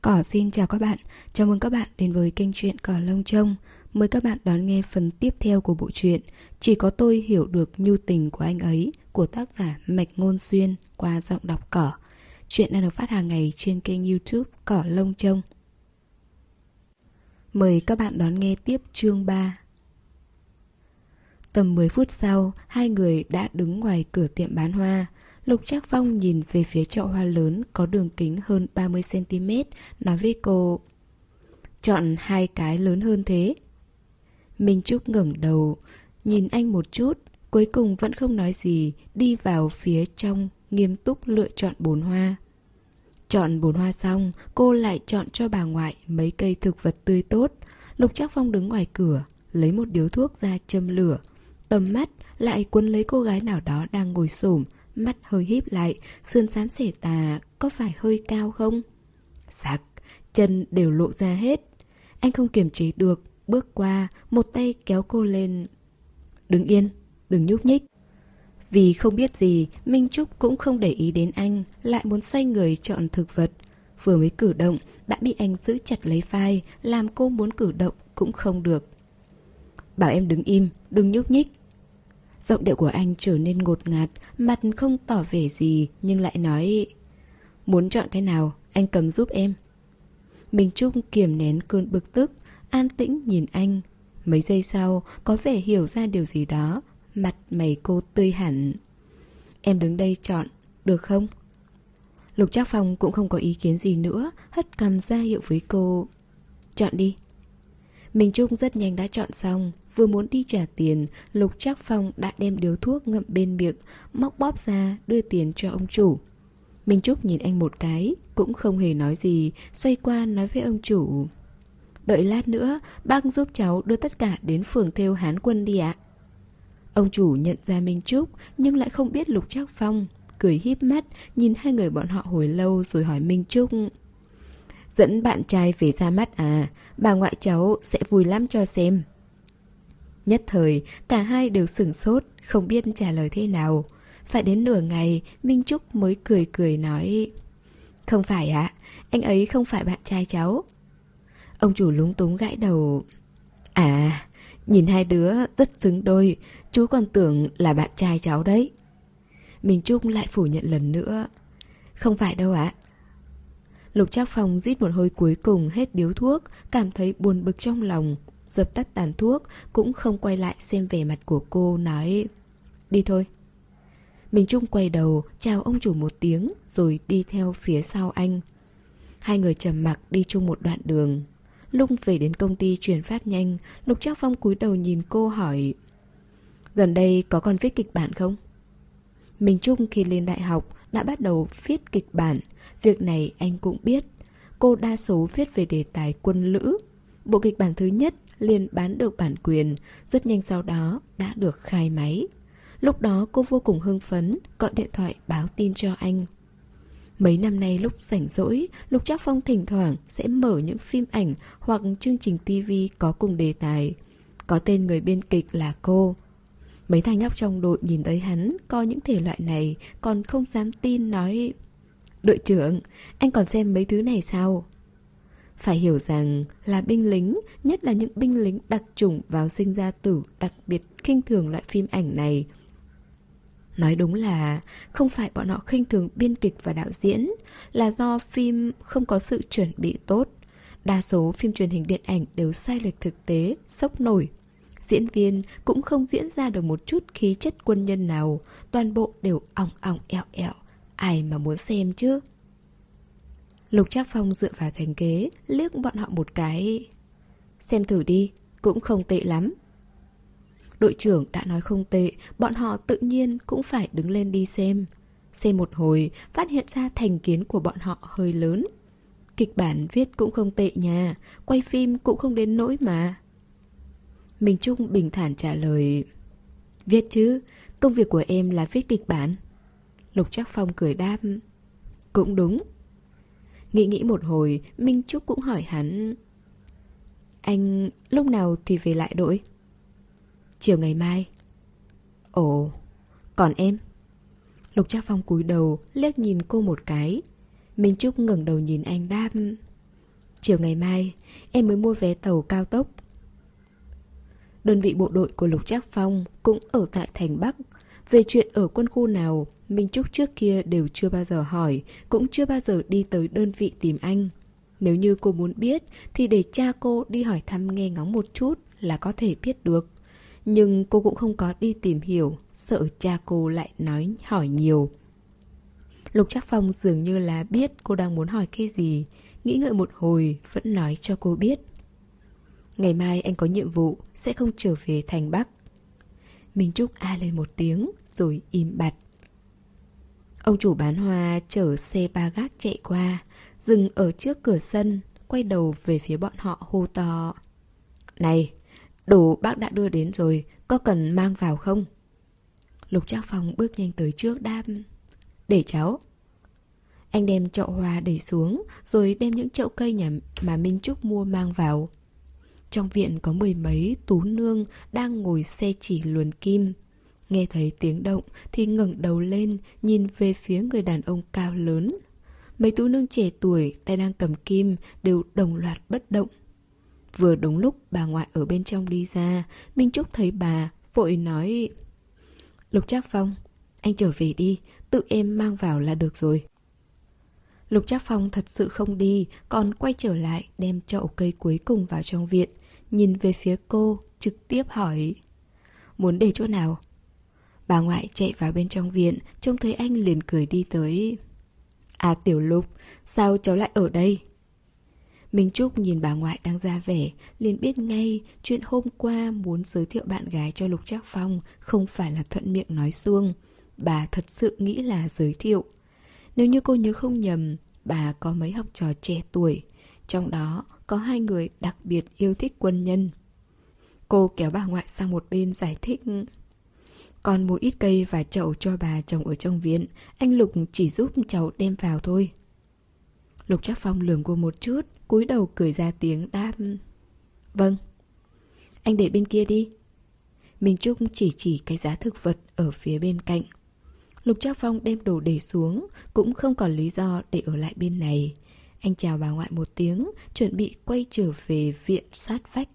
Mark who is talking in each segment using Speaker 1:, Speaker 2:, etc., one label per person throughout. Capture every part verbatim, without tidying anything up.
Speaker 1: Cỏ xin chào các bạn, chào mừng các bạn đến với kênh truyện Cỏ Lông Trông. Mời các bạn đón nghe phần tiếp theo của bộ truyện Chỉ có tôi hiểu được nhu tình của anh ấy của tác giả Mạch Ngôn Xuyên qua giọng đọc Cỏ. Truyện đang được phát hàng ngày trên kênh YouTube Cỏ Lông Trông. Mời các bạn đón nghe tiếp chương ba. Tầm mười phút sau, hai người đã đứng ngoài cửa tiệm bán hoa. Lục Trác Phong nhìn về phía chậu hoa lớn có đường kính hơn ba mươi xăng ti mét, nói với cô: chọn hai cái lớn hơn thế. Minh Trúc ngẩng đầu, nhìn anh một chút, cuối cùng vẫn không nói gì, đi vào phía trong, nghiêm túc lựa chọn bồn hoa. Chọn bồn hoa xong, cô lại chọn cho bà ngoại mấy cây thực vật tươi tốt. Lục Trác Phong đứng ngoài cửa, lấy một điếu thuốc ra châm lửa. Tầm mắt lại cuốn lấy cô gái nào đó đang ngồi xổm, mắt hơi híp lại, sườn xám xẻ tà, có phải hơi cao không? Sặc, chân đều lộ ra hết. Anh không kiềm chế được, bước qua, một tay kéo cô lên. Đứng yên, đừng nhúc nhích. Vì không biết gì, Minh Trúc cũng không để ý đến anh, lại muốn xoay người chọn thực vật. Vừa mới cử động, đã bị anh giữ chặt lấy vai, làm cô muốn cử động cũng không được. Bảo em đứng im, đừng nhúc nhích. Giọng điệu của anh trở nên ngột ngạt, mặt không tỏ vẻ gì nhưng lại nói: muốn chọn cái nào, anh cầm giúp em. Minh Trúc kiềm nén cơn bực tức, an tĩnh nhìn anh. Mấy giây sau, có vẻ hiểu ra điều gì đó, mặt mày cô tươi hẳn. Em đứng đây chọn, được không? Lục Trác Phong cũng không có ý kiến gì nữa, hất cằm ra hiệu với cô. Chọn đi. Minh Trúc rất nhanh đã chọn xong. Vừa muốn đi trả tiền, Lục Trác Phong đã đem điếu thuốc ngậm bên miệng, móc bóp ra đưa tiền cho ông chủ. Minh Trúc nhìn anh một cái, cũng không hề nói gì, xoay qua nói với ông chủ: đợi lát nữa, bác giúp cháu đưa tất cả đến phường thêu Hán Quân đi ạ. Ông chủ nhận ra Minh Trúc nhưng lại không biết Lục Trác Phong, cười híp mắt nhìn hai người bọn họ hồi lâu rồi hỏi Minh Trúc: dẫn bạn trai về ra mắt à? Bà ngoại cháu sẽ vui lắm cho xem. Nhất thời, cả hai đều sửng sốt, không biết trả lời thế nào. Phải đến nửa ngày, Minh Trúc mới cười cười nói: không phải ạ, anh ấy không phải bạn trai cháu. Ông chủ lúng túng gãi đầu: à, nhìn hai đứa rất xứng đôi, chú còn tưởng là bạn trai cháu đấy. Minh Trúc lại phủ nhận lần nữa: không phải đâu ạ. Lục Trác Phong rít một hơi cuối cùng hết điếu thuốc, cảm thấy buồn bực trong lòng, dập tắt tàn thuốc, cũng không quay lại xem vẻ mặt của cô, nói: đi thôi. Minh Trung quay đầu chào ông chủ một tiếng rồi đi theo phía sau anh. Hai người trầm mặc đi chung một đoạn đường. Lúc về đến công ty chuyển phát nhanh, Lục Trác Phong cúi đầu nhìn cô hỏi: gần đây có còn viết kịch bản không? Minh Trung khi lên đại học đã bắt đầu viết kịch bản. Việc này anh cũng biết. Cô đa số viết về đề tài quân lữ. Bộ kịch bản thứ nhất liền bán được bản quyền, rất nhanh sau đó đã được khai máy. Lúc đó cô vô cùng hưng phấn, gọi điện thoại báo tin cho anh. Mấy năm nay lúc rảnh rỗi, Lục Trác Phong thỉnh thoảng sẽ mở những phim ảnh hoặc chương trình tivi có cùng đề tài. Có tên người biên kịch là cô. Mấy thằng nhóc trong đội nhìn thấy hắn coi những thể loại này còn không dám tin, nói: đội trưởng, anh còn xem mấy thứ này sao? Phải hiểu rằng là binh lính, nhất là những binh lính đặc chủng vào sinh ra tử, đặc biệt khinh thường loại phim ảnh này. Nói đúng là không phải bọn họ khinh thường biên kịch và đạo diễn, là do phim không có sự chuẩn bị tốt. Đa số phim truyền hình điện ảnh đều sai lệch thực tế, sốc nổi. Diễn viên cũng không diễn ra được một chút khí chất quân nhân nào, toàn bộ đều ỏng ỏng eo eo. Ai mà muốn xem chứ? Lục Trác Phong dựa vào thành ghế, liếc bọn họ một cái: xem thử đi, cũng không tệ lắm. Đội trưởng đã nói không tệ, bọn họ tự nhiên cũng phải đứng lên đi xem. Xem một hồi, phát hiện ra thành kiến của bọn họ hơi lớn. Kịch bản viết cũng không tệ nha, quay phim cũng không đến nỗi mà. Minh Trung bình thản trả lời: viết chứ, công việc của em là viết kịch bản. Lục Trác Phong cười đáp: cũng đúng. Nghĩ nghĩ một hồi, Minh Trúc cũng hỏi hắn: anh lúc nào thì về lại đội? Chiều ngày mai. Ồ, còn em? Lục Trác Phong cúi đầu liếc nhìn cô một cái. Minh Trúc ngẩng đầu nhìn anh đáp: Chiều ngày mai em mới mua vé tàu cao tốc. Đơn vị bộ đội của Lục Trác Phong cũng ở tại thành Bắc. Về chuyện ở quân khu nào, Minh Trúc trước kia đều chưa bao giờ hỏi, cũng chưa bao giờ đi tới đơn vị tìm anh. Nếu như cô muốn biết thì để cha cô đi hỏi thăm nghe ngóng một chút là có thể biết được. Nhưng cô cũng không có đi tìm hiểu, sợ cha cô lại nói hỏi nhiều. Lục Trác Phong dường như là biết cô đang muốn hỏi cái gì, nghĩ ngợi một hồi vẫn nói cho cô biết. Ngày mai anh có nhiệm vụ, sẽ không trở về thành Bắc. Minh Trúc a lên một tiếng rồi im bặt. Ông chủ bán hoa chở xe ba gác chạy qua, dừng ở trước cửa sân, quay đầu về phía bọn họ hô to. Này, đồ bác đã đưa đến rồi, có cần mang vào không? Lục Trác Phong bước nhanh tới trước đáp. Để cháu. Anh đem chậu hoa đẩy xuống, rồi đem những chậu cây nhà mà Minh Trúc mua mang vào. Trong viện có mười mấy tú nương đang ngồi xe chỉ luồn kim. Nghe thấy tiếng động thì ngẩng đầu lên, nhìn về phía người đàn ông cao lớn. Mấy tú nương trẻ tuổi tay đang cầm kim đều đồng loạt bất động. Vừa đúng lúc bà ngoại ở bên trong đi ra, Minh Trúc thấy bà, vội nói. Lục Trác Phong, anh trở về đi, tự em mang vào là được rồi. Lục Trác Phong thật sự không đi, còn quay trở lại đem chậu cây cuối cùng vào trong viện. Nhìn về phía cô, trực tiếp hỏi. Muốn để chỗ nào? Bà ngoại chạy vào bên trong viện, trông thấy anh liền cười đi tới. À Tiểu Lục, sao cháu lại ở đây? Minh Trúc nhìn bà ngoại đang ra vẻ, liền biết ngay chuyện hôm qua muốn giới thiệu bạn gái cho Lục Trác Phong không phải là thuận miệng nói suông. Bà thật sự nghĩ là giới thiệu. Nếu như cô nhớ không nhầm, bà có mấy học trò trẻ tuổi, trong đó có hai người đặc biệt yêu thích quân nhân. Cô kéo bà ngoại sang một bên giải thích. Còn mua ít cây và chậu cho bà trồng ở trong viện, anh Lục chỉ giúp cháu đem vào thôi. Lục Trác Phong lườm cô một chút, cúi đầu cười ra tiếng đáp. Vâng. Anh để bên kia đi. Minh Trúc chỉ chỉ cái giá thực vật ở phía bên cạnh. Lục Trác Phong đem đồ để xuống, cũng không còn lý do để ở lại bên này. Anh chào bà ngoại một tiếng, chuẩn bị quay trở về viện sát vách.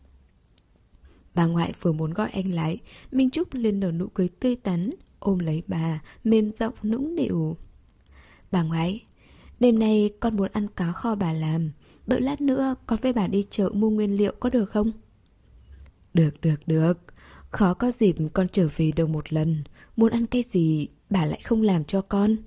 Speaker 1: Bà ngoại vừa muốn gọi anh lại, Minh Trúc liền nở nụ cười tươi tắn, ôm lấy bà, mềm giọng nũng nịu. Bà ngoại, đêm nay con muốn ăn cá kho bà làm, đợi lát nữa con với bà đi chợ mua nguyên liệu có được không? Được, được, được. Khó có dịp con trở về được một lần, muốn ăn cái gì bà lại không làm cho con.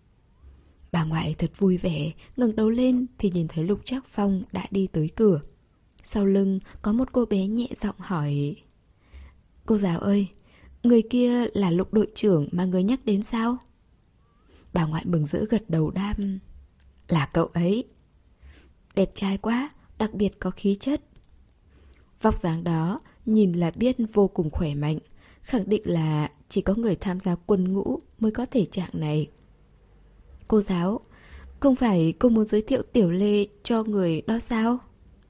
Speaker 1: Bà ngoại thật vui vẻ, ngẩng đầu lên thì nhìn thấy Lục Trác Phong đã đi tới cửa. Sau lưng có một cô bé nhẹ giọng hỏi. Cô giáo ơi, người kia là Lục đội trưởng mà người nhắc đến sao? Bà ngoại mừng rỡ gật đầu đáp. Là cậu ấy. Đẹp trai quá, đặc biệt có khí chất. Vóc dáng đó nhìn là biết vô cùng khỏe mạnh, khẳng định là chỉ có người tham gia quân ngũ mới có thể trạng này. Cô giáo, không phải cô muốn giới thiệu Tiểu Lê cho người đó sao?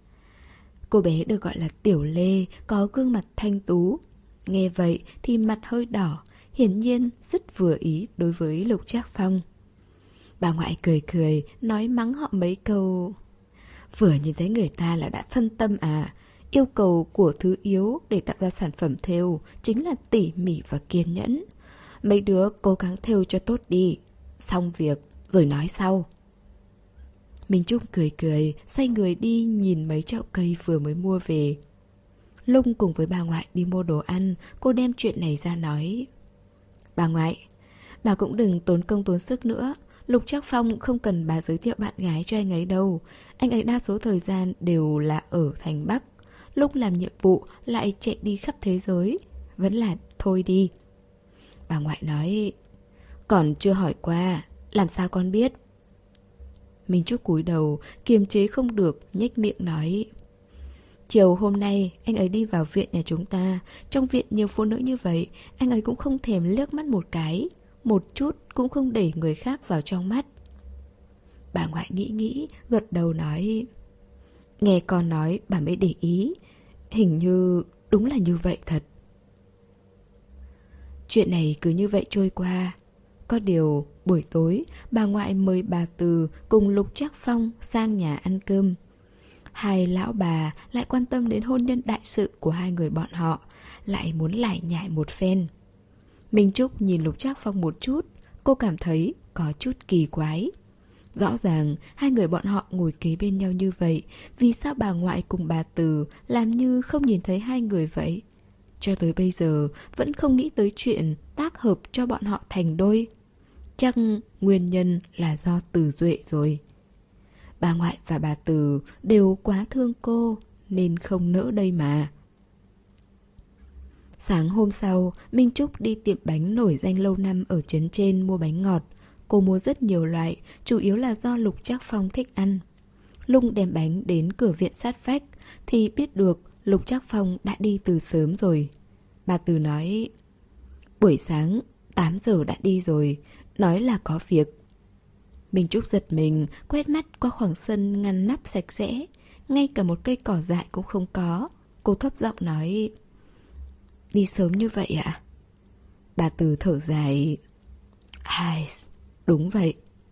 Speaker 1: Cô bé được gọi là Tiểu Lê, có gương mặt thanh tú. Nghe vậy thì mặt hơi đỏ, hiển nhiên rất vừa ý đối với Lục Trác Phong. Bà ngoại cười cười, nói mắng họ mấy câu. Vừa nhìn thấy người ta là đã phân tâm à? Yêu cầu của thứ yếu để tạo ra sản phẩm thêu chính là tỉ mỉ và kiên nhẫn. Mấy đứa cố gắng thêu cho tốt đi, xong việc rồi nói sau. Minh Trúc cười cười, xoay người đi nhìn mấy chậu cây vừa mới mua về. Lung cùng với bà ngoại đi mua đồ ăn, cô đem chuyện này ra nói. Bà ngoại, bà cũng đừng tốn công tốn sức nữa. Lục Trác Phong không cần bà giới thiệu bạn gái cho anh ấy đâu. Anh ấy đa số thời gian đều là ở thành Bắc. Lúc làm nhiệm vụ lại chạy đi khắp thế giới. Vẫn là thôi đi. Bà ngoại nói. Còn chưa hỏi qua, làm sao con biết? Minh Trúc cúi đầu, kiềm chế không được, nhếch miệng nói. Chiều hôm nay anh ấy đi vào viện nhà chúng ta. Trong viện nhiều phụ nữ như vậy, anh ấy cũng không thèm liếc mắt một cái, một chút cũng không để người khác vào trong mắt. Bà ngoại nghĩ nghĩ, gật đầu nói. Nghe con nói bà mới để ý. Hình như đúng là như vậy thật. Chuyện này cứ như vậy trôi qua. Có điều buổi tối bà ngoại mời bà Từ cùng Lục Trác Phong sang nhà ăn cơm. Hai lão bà lại quan tâm đến hôn nhân đại sự của hai người bọn họ, lại muốn lải nhải một phen. Minh Trúc nhìn Lục Trác Phong một chút, cô cảm thấy có chút kỳ quái. Rõ ràng hai người bọn họ ngồi kế bên nhau như vậy, vì sao bà ngoại cùng bà Từ làm như không nhìn thấy hai người vậy? Cho tới bây giờ vẫn không nghĩ tới chuyện tác hợp cho bọn họ thành đôi. Chắc nguyên nhân là do Từ Duệ rồi. Bà ngoại và bà Từ đều quá thương cô nên không nỡ đây mà. Sáng hôm sau, Minh Trúc đi tiệm bánh nổi danh lâu năm ở trấn trên mua bánh ngọt. Cô mua rất nhiều loại, chủ yếu là do Lục Trác Phong thích ăn. Lúc đem bánh đến cửa viện sát vách thì biết được Lục Trác Phong đã đi từ sớm rồi. Bà Từ nói, buổi sáng tám giờ đã đi rồi, nói là có việc. Minh Trúc giật mình, quét mắt qua khoảng sân ngăn nắp sạch sẽ, ngay cả một cây cỏ dại cũng không có. Cô thấp giọng nói, đi sớm như vậy ạ? À? Bà Từ thở dài, ai, đúng vậy.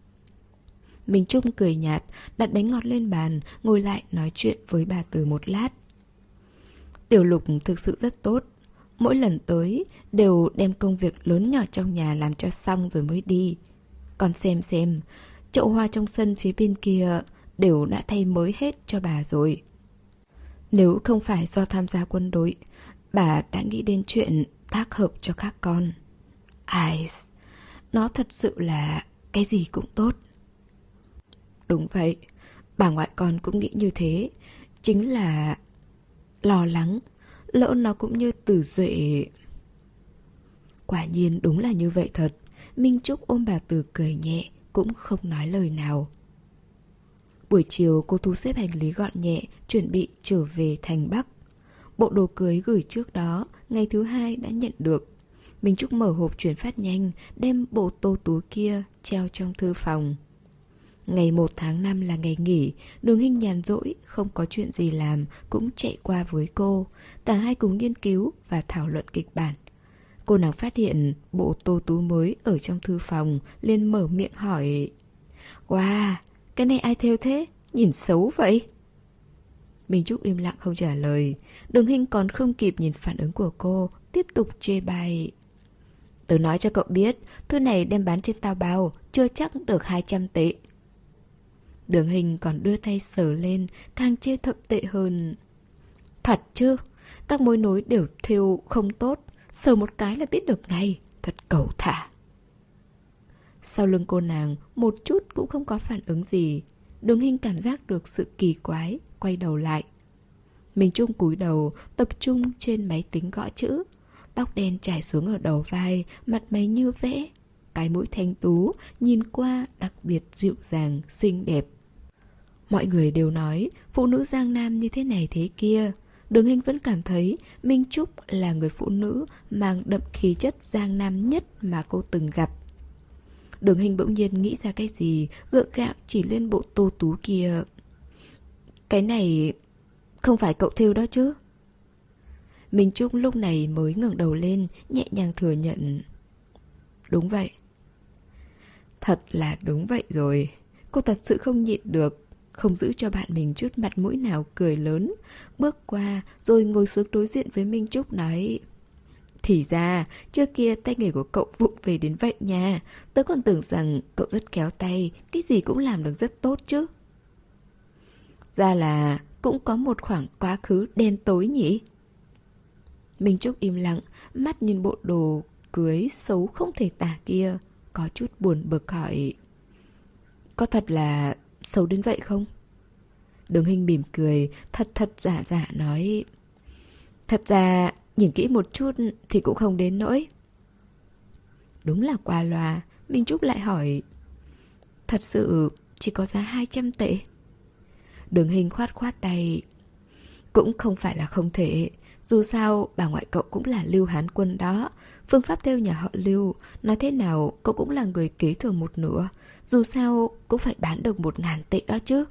Speaker 1: Minh Trúc cười nhạt, đặt bánh ngọt lên bàn, ngồi lại nói chuyện với bà Từ một lát. Tiểu Lục thực sự rất tốt. Mỗi lần tới đều đem công việc lớn nhỏ trong nhà làm cho xong rồi mới đi. Còn xem xem, chậu hoa trong sân phía bên kia đều đã thay mới hết cho bà rồi. Nếu không phải do tham gia quân đội, bà đã nghĩ đến chuyện tác hợp cho các con. Ai, nó thật sự là cái gì cũng tốt. Đúng vậy, bà ngoại con cũng nghĩ như thế. Chính là lo lắng, lỡ nó cũng như Từ Duệ. Quả nhiên đúng là như vậy thật. Minh Trúc ôm bà Từ cười nhẹ, cũng không nói lời nào. Buổi chiều cô thu xếp hành lý gọn nhẹ, chuẩn bị trở về thành Bắc. Bộ đồ cưới gửi trước đó, ngày thứ hai đã nhận được. Minh Trúc mở hộp chuyển phát nhanh, đem bộ tô túi kia treo trong thư phòng. Ngày một tháng năm là ngày nghỉ, Đường Hinh nhàn rỗi, không có chuyện gì làm, cũng chạy qua với cô. Cả hai cùng nghiên cứu và thảo luận kịch bản. Cô nàng phát hiện bộ tô tú mới ở trong thư phòng, liền mở miệng hỏi, wow, cái này ai thêu thế? Nhìn xấu vậy. Minh Trúc im lặng không trả lời. Đường Hinh còn không kịp nhìn phản ứng của cô, tiếp tục chê bai. Tớ nói cho cậu biết, thư này đem bán trên tao bao, chưa chắc được hai trăm tệ. Đường Hinh còn đưa tay sờ lên, càng chê thậm tệ hơn. Thật chứ, các mối nối đều thêu không tốt, sờ một cái là biết được ngay, thật cẩu thả. Sau lưng cô nàng, một chút cũng không có phản ứng gì. Đường Hinh cảm giác được sự kỳ quái, quay đầu lại. Minh Trúc cúi đầu, tập trung trên máy tính gõ chữ. Tóc đen trải xuống ở đầu vai, mặt mày như vẽ. Cái mũi thanh tú, nhìn qua đặc biệt dịu dàng, xinh đẹp. Mọi người đều nói phụ nữ Giang Nam như thế này thế kia. Đường Hinh vẫn cảm thấy Minh Trúc là người phụ nữ mang đậm khí chất Giang Nam nhất mà cô từng gặp. Đường Hinh bỗng nhiên nghĩ ra cái gì, gượng gạo chỉ lên bộ tô tú kia. Cái này không phải cậu thêu đó chứ? Minh Trúc lúc này mới ngẩng đầu lên, nhẹ nhàng thừa nhận. Đúng vậy. Thật là đúng vậy rồi. Cô thật sự không nhịn được, không giữ cho bạn mình chút mặt mũi nào, cười lớn, bước qua rồi ngồi xuống đối diện với Minh Trúc nói, thì ra trước kia tay nghề của cậu vụng về đến vậy nha. Tớ còn tưởng rằng cậu rất khéo tay, cái gì cũng làm được rất tốt chứ. Ra là cũng có một khoảng quá khứ đen tối nhỉ. Minh Trúc im lặng, mắt nhìn bộ đồ cưới xấu không thể tả kia, có chút buồn bực hỏi, có thật là xấu đến vậy không? Đường Hinh mỉm cười, thật thật giả giả nói, thật ra nhìn kỹ một chút thì cũng không đến nỗi. Đúng là qua loa. Minh Trúc lại hỏi, thật sự chỉ có giá hai trăm tệ? Đường Hinh khoát khoát tay, cũng không phải là không thể. Dù sao bà ngoại cậu cũng là Lưu Hán Quân đó. Phương pháp theo nhà họ Lưu, nói thế nào cậu cũng là người kế thừa một nửa. Dù sao cũng phải bán được một ngàn tệ đó chứ.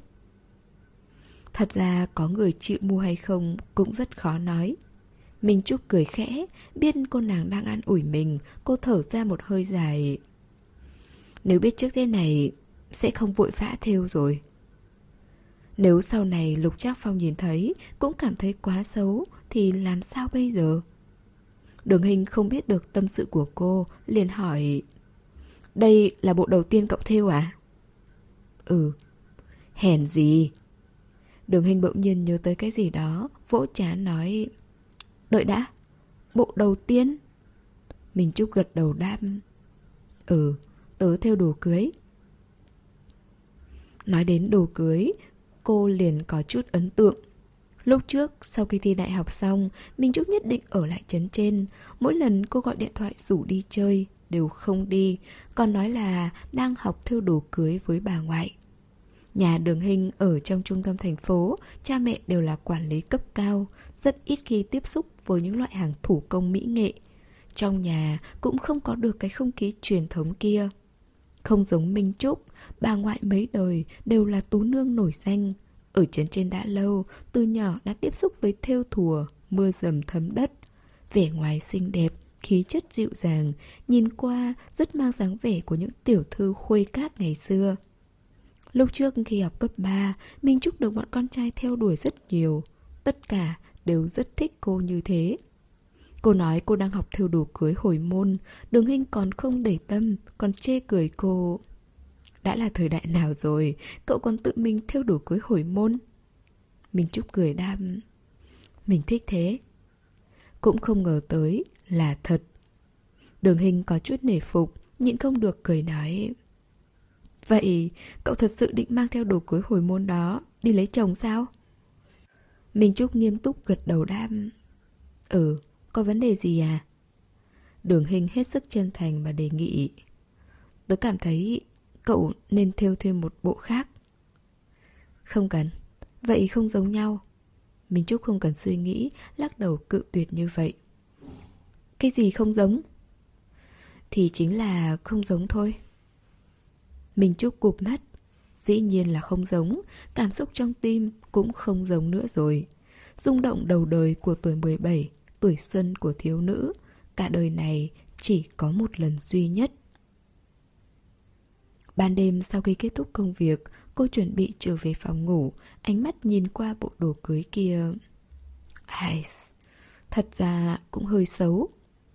Speaker 1: Thật ra có người chịu mua hay không cũng rất khó nói. Minh Trúc cười khẽ, biết cô nàng đang an ủi mình. Cô thở ra một hơi dài. Nếu biết trước thế này sẽ không vội vã thêu rồi. Nếu sau này Lục Trác Phong nhìn thấy cũng cảm thấy quá xấu thì làm sao bây giờ? Đường Hình không biết được tâm sự của cô, liền hỏi: đây là bộ đầu tiên cậu thêu à? Ừ. Hèn gì? Đường Hình bỗng nhiên nhớ tới cái gì đó, vỗ trán nói: đợi đã, bộ đầu tiên? Minh Trúc gật đầu đáp: ừ, tớ thêu đồ cưới. Nói đến đồ cưới, cô liền có chút ấn tượng. Lúc trước, sau khi thi đại học xong, Minh Trúc nhất định ở lại trấn trên. Mỗi lần cô gọi điện thoại rủ đi chơi, đều không đi, còn nói là đang học thêu đồ cưới với bà ngoại. Nhà Đường Hình ở trong trung tâm thành phố, cha mẹ đều là quản lý cấp cao, rất ít khi tiếp xúc với những loại hàng thủ công mỹ nghệ. Trong nhà cũng không có được cái không khí truyền thống kia. Không giống Minh Trúc, bà ngoại mấy đời đều là tú nương nổi danh. Ở trấn trên đã lâu, từ nhỏ đã tiếp xúc với thêu thùa, mưa dầm thấm đất. Vẻ ngoài xinh đẹp, khí chất dịu dàng, nhìn qua rất mang dáng vẻ của những tiểu thư khuê cát ngày xưa. Lúc trước khi học cấp ba, Minh Trúc được bọn con trai theo đuổi rất nhiều. Tất cả đều rất thích cô như thế. Cô nói cô đang học thêu đồ cưới hồi môn, Đường Hình còn không để tâm, còn chê cười cô. Đã là thời đại nào rồi, cậu còn tự mình thêu đồ cưới hồi môn? Minh Trúc cười đáp: mình thích thế. Cũng không ngờ tới là thật. Đường Hình có chút nể phục, nhịn không được cười nói: vậy cậu thật sự định mang theo đồ cưới hồi môn đó đi lấy chồng sao? Minh Trúc nghiêm túc gật đầu đáp: ừ, có vấn đề gì à? Đường Hình hết sức chân thành mà đề nghị: tớ cảm thấy cậu nên thêu thêm một bộ khác. Không cần, vậy không giống nhau. Minh Trúc không cần suy nghĩ, lắc đầu cự tuyệt như vậy. Cái gì không giống? Thì chính là không giống thôi. Minh Trúc cụp mắt. Dĩ nhiên là không giống, cảm xúc trong tim cũng không giống nữa rồi. Rung động đầu đời của tuổi mười bảy, tuổi xuân của thiếu nữ, cả đời này chỉ có một lần duy nhất. Ban đêm sau khi kết thúc công việc, cô chuẩn bị trở về phòng ngủ, ánh mắt nhìn qua bộ đồ cưới kia. Ai, thật ra cũng hơi xấu.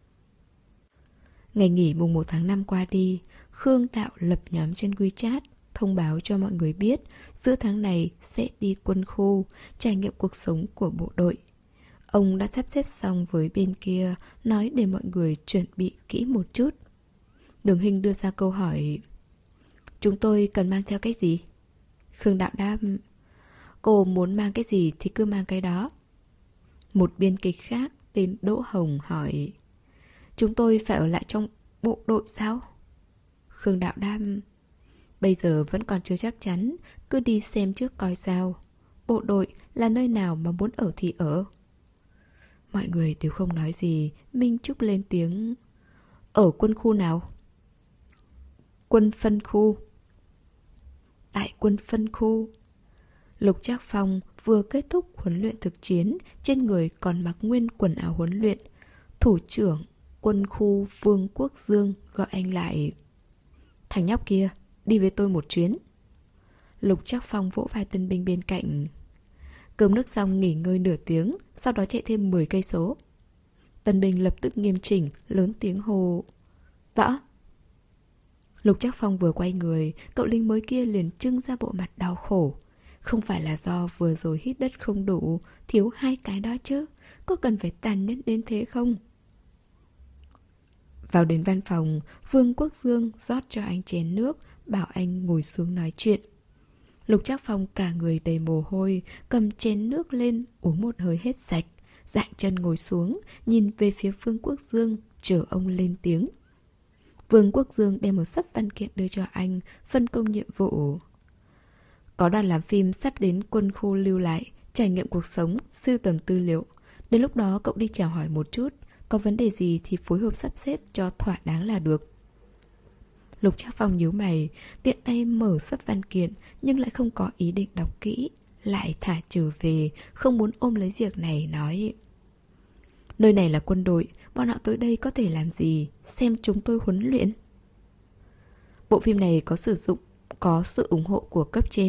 Speaker 1: Ngày nghỉ mùng một tháng năm qua đi, Khương Đạo lập nhóm trên WeChat, thông báo cho mọi người biết giữa tháng này sẽ đi quân khu, trải nghiệm cuộc sống của bộ đội. Ông đã sắp xếp xong với bên kia, nói để mọi người chuẩn bị kỹ một chút. Đường Hình đưa ra câu hỏi: chúng tôi cần mang theo cái gì? Khương Đạo đáp: cô muốn mang cái gì thì cứ mang cái đó. Một biên kịch khác tên Đỗ Hồng hỏi: chúng tôi phải ở lại trong bộ đội sao? Khương Đạo đáp: bây giờ vẫn còn chưa chắc chắn, cứ đi xem trước coi sao. Bộ đội là nơi nào mà muốn ở thì ở. Mọi người đều không nói gì. Minh Trúc lên tiếng: ở quân khu nào? Quân phân khu. Tại quân phân khu. Lục Trác Phong vừa kết thúc huấn luyện thực chiến, trên người còn mặc nguyên quần áo huấn luyện. Thủ trưởng quân khu Vương Quốc Dương gọi anh lại: thằng nhóc kia, đi với tôi một chuyến. Lục Trác Phong vỗ vai tân binh bên cạnh. Cơm nước xong nghỉ ngơi nửa tiếng, sau đó chạy thêm mười cây số. Tân binh lập tức nghiêm chỉnh, lớn tiếng hô: rõ. Lục Trác Phong vừa quay người, cậu lính mới kia liền trưng ra bộ mặt đau khổ. Không phải là do vừa rồi hít đất không đủ, thiếu hai cái đó chứ, có cần phải tàn nhẫn đến thế không? Vào đến văn phòng, Vương Quốc Dương rót cho anh chén nước, bảo anh ngồi xuống nói chuyện. Lục Trác Phong cả người đầy mồ hôi, cầm chén nước lên, uống một hơi hết sạch, dạng chân ngồi xuống, nhìn về phía Vương Quốc Dương, chờ ông lên tiếng. Vương Quốc Dương đem một sấp văn kiện đưa cho anh, phân công nhiệm vụ. Có đoàn làm phim sắp đến quân khu lưu lại, trải nghiệm cuộc sống, sưu tầm tư liệu. Đến lúc đó cậu đi chào hỏi một chút, có vấn đề gì thì phối hợp sắp xếp cho thỏa đáng là được. Lục Trác Phong nhíu mày, tiện tay mở sấp văn kiện nhưng lại không có ý định đọc kỹ, lại thả trở về, không muốn ôm lấy việc này, nói: nơi này là quân đội, bọn họ tới đây có thể làm gì, xem chúng tôi huấn luyện. Bộ phim này có sử dụng, có sự ủng hộ của cấp trên.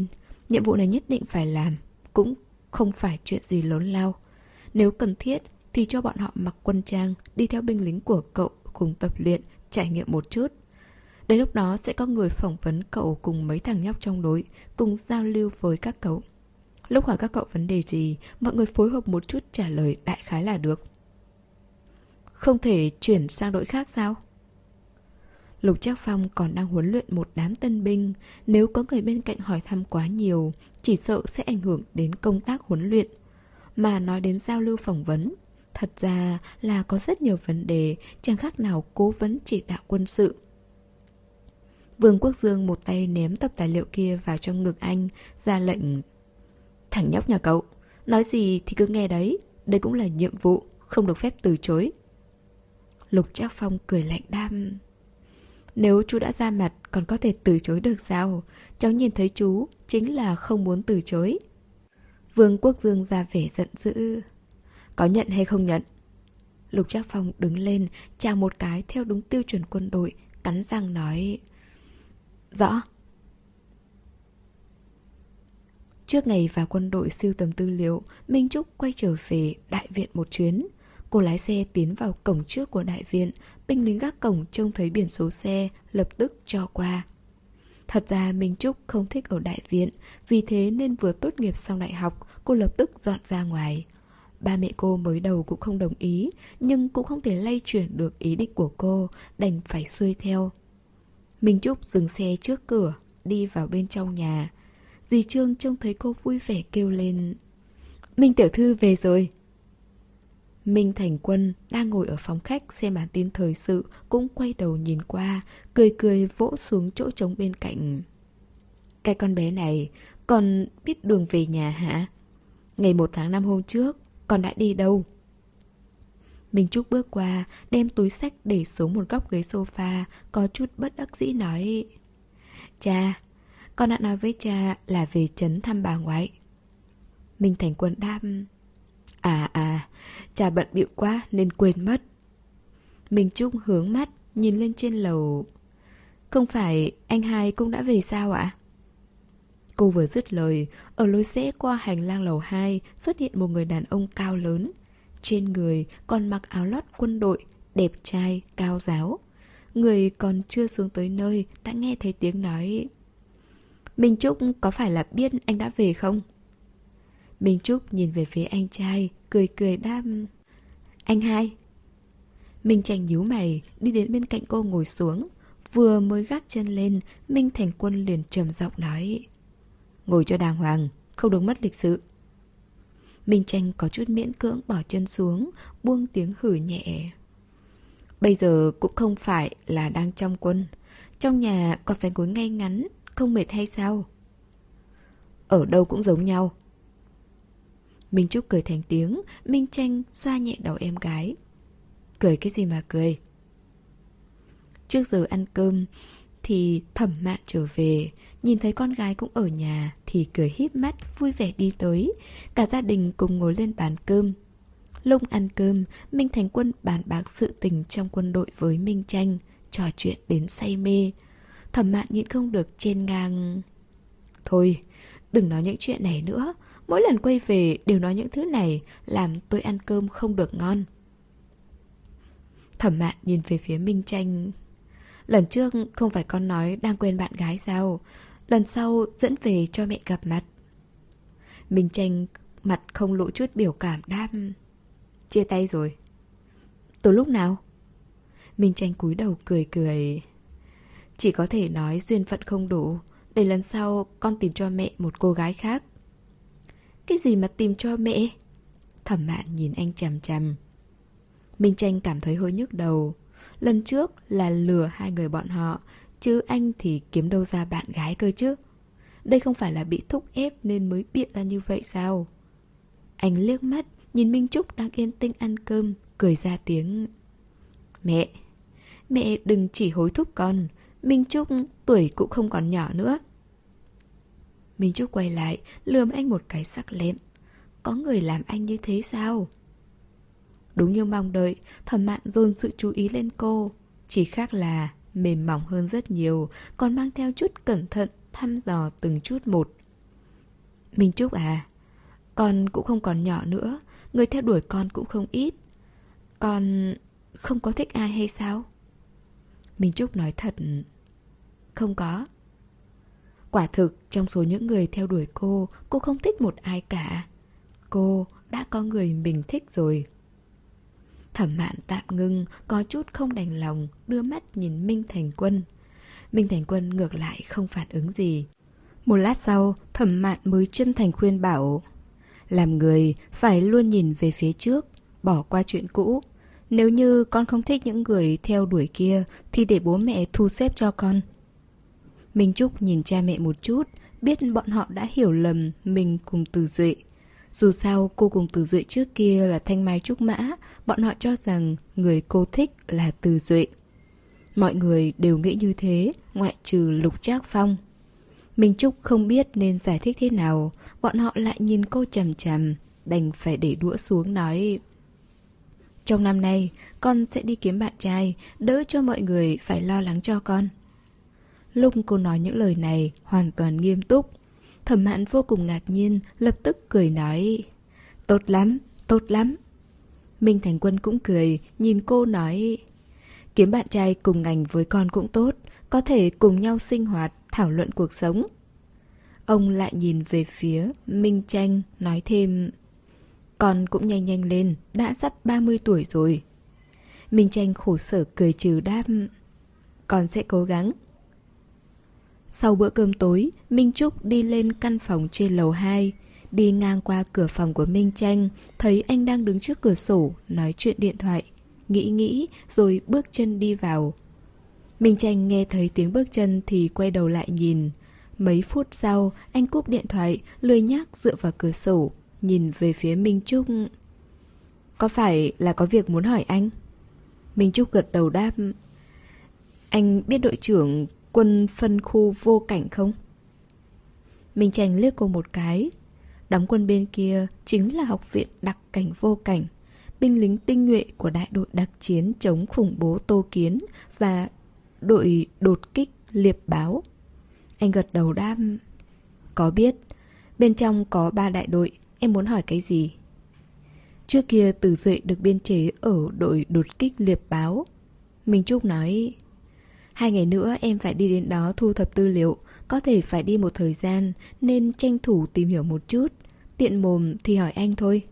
Speaker 1: Nhiệm vụ này nhất định phải làm, cũng không phải chuyện gì lớn lao. Nếu cần thiết thì cho bọn họ mặc quân trang, đi theo binh lính của cậu cùng tập luyện, trải nghiệm một chút. Đến lúc đó sẽ có người phỏng vấn cậu cùng mấy thằng nhóc trong đội, cùng giao lưu với các cậu. Lúc hỏi các cậu vấn đề gì, mọi người phối hợp một chút trả lời đại khái là được. Không thể chuyển sang đội khác sao? Lục Trác Phong còn đang huấn luyện một đám tân binh. Nếu có người bên cạnh hỏi thăm quá nhiều, chỉ sợ sẽ ảnh hưởng đến công tác huấn luyện. Mà nói đến giao lưu phỏng vấn, thật ra là có rất nhiều vấn đề, chẳng khác nào cố vấn chỉ đạo quân sự. Vương Quốc Dương một tay ném tập tài liệu kia vào trong ngực anh, ra lệnh: Thằng nhóc nhà cậu, nói gì thì cứ nghe đấy, đây cũng là nhiệm vụ, không được phép từ chối. Lục Trác Phong cười lạnh đam: Nếu chú đã ra mặt còn có thể từ chối được sao? Cháu nhìn thấy chú chính là không muốn từ chối. Vương Quốc Dương ra vẻ giận dữ: Có nhận hay không nhận? Lục Trác Phong đứng lên, chào một cái theo đúng tiêu chuẩn quân đội, cắn răng nói: Rõ. Trước ngày vào quân đội sưu tầm tư liệu, Minh Trúc quay trở về đại viện một chuyến. Cô lái xe tiến vào cổng trước của đại viện, binh lính gác cổng trông thấy biển số xe, lập tức cho qua. Thật ra Minh Trúc không thích ở đại viện, vì thế nên vừa tốt nghiệp xong đại học, cô lập tức dọn ra ngoài. Ba mẹ cô mới đầu cũng không đồng ý, nhưng cũng không thể lay chuyển được ý định của cô, đành phải xuôi theo. Minh Trúc dừng xe trước cửa, đi vào bên trong nhà. Dì Trương trông thấy cô vui vẻ kêu lên: Minh tiểu thư về rồi. Minh Thành Quân đang ngồi ở phòng khách xem bản tin thời sự, cũng quay đầu nhìn qua, cười cười vỗ xuống chỗ trống bên cạnh. Cái con bé này còn biết đường về nhà hả? Ngày một tháng năm hôm trước, con đã đi đâu? Minh Trúc bước qua, đem túi xách để xuống một góc ghế sofa, có chút bất đắc dĩ nói: Cha, con đã nói với cha là về trấn thăm bà ngoại. Minh Thành Quân đáp: À à, cha bận bịu quá nên quên mất. Minh Trúc hướng mắt nhìn lên trên lầu: Không phải anh hai cũng đã về sao ạ? Cô vừa dứt lời, ở lối rẽ qua hành lang lầu hai xuất hiện một người đàn ông cao lớn. Trên người còn mặc áo lót quân đội, đẹp trai, cao ráo. Người còn chưa xuống tới nơi đã nghe thấy tiếng nói: Minh Trúc có phải là biết anh đã về không? Minh Trúc nhìn về phía anh trai, cười cười đáp: Anh hai. Minh Tranh nhíu mày, đi đến bên cạnh cô ngồi xuống. Vừa mới gác chân lên, Minh Thành Quân liền trầm giọng nói: Ngồi cho đàng hoàng, không được mất lịch sự. Minh Tranh có chút miễn cưỡng bỏ chân xuống, buông tiếng hử nhẹ: Bây giờ cũng không phải là đang trong quân, trong nhà còn phải ngồi ngay ngắn, không mệt hay sao? Ở đâu cũng giống nhau. Minh Trúc cười thành tiếng. Minh Tranh xoa nhẹ đầu em gái: Cười cái gì mà cười? Trước giờ ăn cơm thì Thẩm Mạn trở về, nhìn thấy con gái cũng ở nhà thì cười híp mắt vui vẻ đi tới. Cả gia đình cùng ngồi lên bàn cơm. Lúc ăn cơm, Minh Thành Quân bàn bạc sự tình trong quân đội với Minh Tranh, trò chuyện đến say mê. Thẩm Mạn nhịn không được chen ngang: Thôi, đừng nói những chuyện này nữa. Mỗi lần quay về đều nói những thứ này, làm tôi ăn cơm không được ngon. Thẩm Mạn nhìn về phía Minh Tranh: Lần trước không phải con nói đang quen bạn gái sao? Lần sau dẫn về cho mẹ gặp mặt. Minh Tranh mặt không lộ chút biểu cảm đáp: Chia tay rồi. Từ lúc nào? Minh Tranh cúi đầu cười cười: Chỉ có thể nói duyên phận không đủ, để lần sau con tìm cho mẹ một cô gái khác. Cái gì mà tìm cho mẹ? Thẩm Mạn nhìn anh chằm chằm. Minh Tranh cảm thấy hơi nhức đầu. Lần trước là lừa hai người bọn họ, chứ anh thì kiếm đâu ra bạn gái cơ chứ. Đây không phải là bị thúc ép nên mới bịa ra như vậy sao? Anh liếc mắt nhìn Minh Trúc đang yên tĩnh ăn cơm, cười ra tiếng: Mẹ, mẹ đừng chỉ hối thúc con. Minh Trúc tuổi cũng không còn nhỏ nữa. Minh Trúc quay lại, lườm anh một cái sắc lẹm: Có người làm anh như thế sao? Đúng như mong đợi, Thẩm Mạn dồn sự chú ý lên cô. Chỉ khác là mềm mỏng hơn rất nhiều, còn mang theo chút cẩn thận, thăm dò từng chút một. Minh Trúc à, con cũng không còn nhỏ nữa, người theo đuổi con cũng không ít. Con không có thích ai hay sao? Minh Trúc nói thật. Không có. Quả thực trong số những người theo đuổi cô, cô không thích một ai cả. Cô đã có người mình thích rồi. Thẩm Mạn tạm ngưng, có chút không đành lòng, đưa mắt nhìn Minh Thành Quân. Minh Thành Quân ngược lại không phản ứng gì. Một lát sau, Thẩm Mạn mới chân thành khuyên bảo: làm người phải luôn nhìn về phía trước, bỏ qua chuyện cũ. Nếu như con không thích những người theo đuổi kia thì để bố mẹ thu xếp cho con. Minh Trúc nhìn cha mẹ một chút, biết bọn họ đã hiểu lầm mình cùng Từ Duệ. Dù sao cô cùng Từ Duệ trước kia là thanh mai trúc mã, bọn họ cho rằng người cô thích là Từ Duệ. Mọi người đều nghĩ như thế, ngoại trừ Lục Trác Phong. Minh Trúc không biết nên giải thích thế nào, bọn họ lại nhìn cô chằm chằm, đành phải để đũa xuống nói: trong năm nay, con sẽ đi kiếm bạn trai, đỡ cho mọi người phải lo lắng cho con. Lúc cô nói những lời này, hoàn toàn nghiêm túc. Thẩm Mạn vô cùng ngạc nhiên, lập tức cười nói: tốt lắm, tốt lắm. Minh Thành Quân cũng cười, nhìn cô nói: kiếm bạn trai cùng ngành với con cũng tốt, có thể cùng nhau sinh hoạt, thảo luận cuộc sống. Ông lại nhìn về phía Minh Tranh, nói thêm: con cũng nhanh nhanh lên, đã sắp ba mươi tuổi rồi. Minh Tranh khổ sở cười trừ đáp: con sẽ cố gắng. Sau bữa cơm tối, Minh Trúc đi lên căn phòng trên lầu hai. Đi ngang qua cửa phòng của Minh Tranh, thấy anh đang đứng trước cửa sổ, nói chuyện điện thoại. Nghĩ nghĩ, rồi bước chân đi vào. Minh Tranh nghe thấy tiếng bước chân thì quay đầu lại nhìn. Mấy phút sau, anh cúp điện thoại, lười nhác dựa vào cửa sổ, nhìn về phía Minh Trúc. Có phải là có việc muốn hỏi anh? Minh Trúc gật đầu đáp: anh biết đội trưởng quân phân khu Vô Cảnh không? Minh Tranh liếc cô một cái. Đóng quân bên kia chính là học viện đặc cảnh Vô Cảnh, binh lính tinh nhuệ của đại đội đặc chiến chống khủng bố Tô Kiến và đội đột kích Liệp Báo. Anh gật đầu đáp: có biết. Bên trong có ba đại đội, em muốn hỏi cái gì? Trước kia Từ Duệ được biên chế ở đội đột kích Liệp Báo. Minh Trúc nói: hai ngày nữa em phải đi đến đó thu thập tư liệu, có thể phải đi một thời gian nên tranh thủ tìm hiểu một chút. Tiện mồm thì hỏi anh thôi.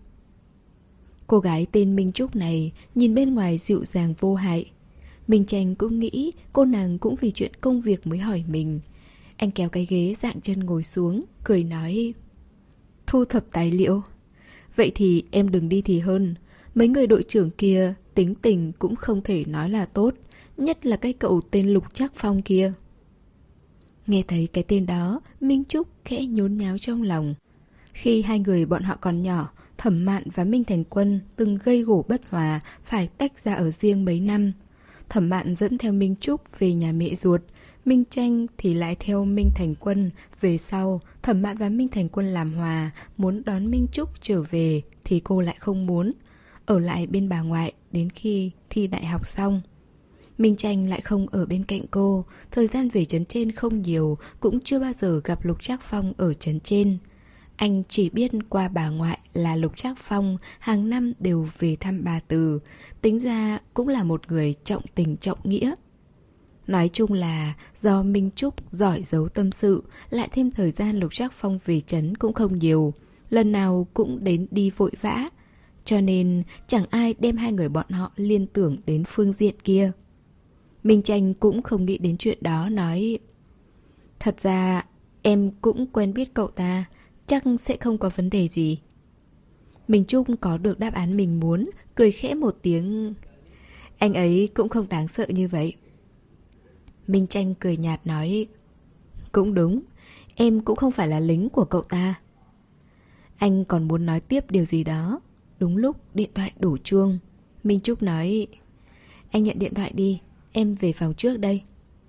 Speaker 1: Cô gái tên Minh Trúc này nhìn bên ngoài dịu dàng vô hại. Minh Tranh cũng nghĩ cô nàng cũng vì chuyện công việc mới hỏi mình. Anh kéo cái ghế dạng chân ngồi xuống, cười nói: thu thập tài liệu. Vậy thì em đừng đi thì hơn. Mấy người đội trưởng kia tính tình cũng không thể nói là tốt, nhất là cái cậu tên Lục Trác Phong kia. Nghe thấy cái tên đó, Minh Trúc khẽ nhốn nháo trong lòng. Khi hai người bọn họ còn nhỏ, Thẩm Mạn và Minh Thành Quân từng gây gổ bất hòa, phải tách ra ở riêng mấy năm. Thẩm Mạn dẫn theo Minh Trúc về nhà mẹ ruột, Minh Tranh thì lại theo Minh Thành Quân. Về sau, Thẩm Mạn và Minh Thành Quân làm hòa, muốn đón Minh Trúc trở về thì cô lại không muốn, ở lại bên bà ngoại đến khi thi đại học xong. Minh Tranh lại không ở bên cạnh cô, thời gian về trấn trên không nhiều, cũng chưa bao giờ gặp Lục Trác Phong ở trấn trên. Anh chỉ biết qua bà ngoại là Lục Trác Phong hàng năm đều về thăm bà Từ, tính ra cũng là một người trọng tình trọng nghĩa. Nói chung là do Minh Trúc giỏi giấu tâm sự, lại thêm thời gian Lục Trác Phong về trấn cũng không nhiều, lần nào cũng đến đi vội vã, cho nên chẳng ai đem hai người bọn họ liên tưởng đến phương diện kia. Minh Tranh cũng không nghĩ đến chuyện đó, nói: thật ra em cũng quen biết cậu ta, chắc sẽ không có vấn đề gì. Minh Trúc có được đáp án mình muốn, cười khẽ một tiếng: anh ấy cũng không đáng sợ như vậy. Minh Tranh cười nhạt nói: cũng đúng, em cũng không phải là lính của cậu ta. Anh còn muốn nói tiếp điều gì đó. Đúng lúc điện thoại đổ chuông, Minh Trúc nói: anh nhận điện thoại đi, em về phòng trước đây.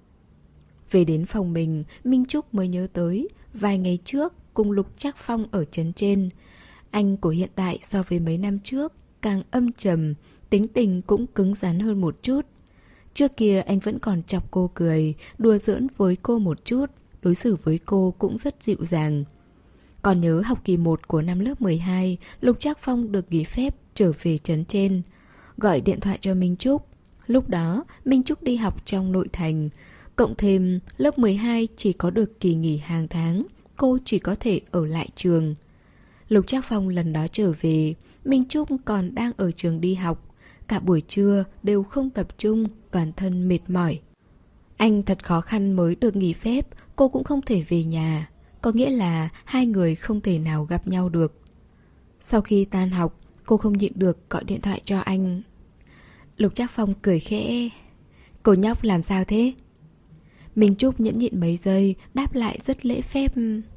Speaker 1: Về đến phòng mình, Minh Trúc mới nhớ tới vài ngày trước cùng Lục Trác Phong ở trấn trên. Anh của hiện tại so với mấy năm trước càng âm trầm, tính tình cũng cứng rắn hơn một chút. Trước kia anh vẫn còn chọc cô cười, đùa giỡn với cô một chút, đối xử với cô cũng rất dịu dàng. Còn nhớ học kỳ một của năm lớp mười hai, Lục Trác Phong được nghỉ phép trở về trấn trên. Gọi điện thoại cho Minh Trúc. Lúc đó, Minh Trúc đi học trong nội thành. Cộng thêm, lớp mười hai chỉ có được kỳ nghỉ hàng tháng. Cô chỉ có thể ở lại trường. Lục Trác Phong lần đó trở về, Minh Trúc còn đang ở trường đi học. Cả buổi trưa đều không tập trung, toàn thân mệt mỏi. Anh thật khó khăn mới được nghỉ phép, cô cũng không thể về nhà. Có nghĩa là hai người không thể nào gặp nhau được. Sau khi tan học, cô không nhịn được gọi điện thoại cho anh. Lục Trác Phong cười khẽ. Cô nhóc làm sao thế? Minh Trúc nhẫn nhịn mấy giây, đáp lại rất lễ phép.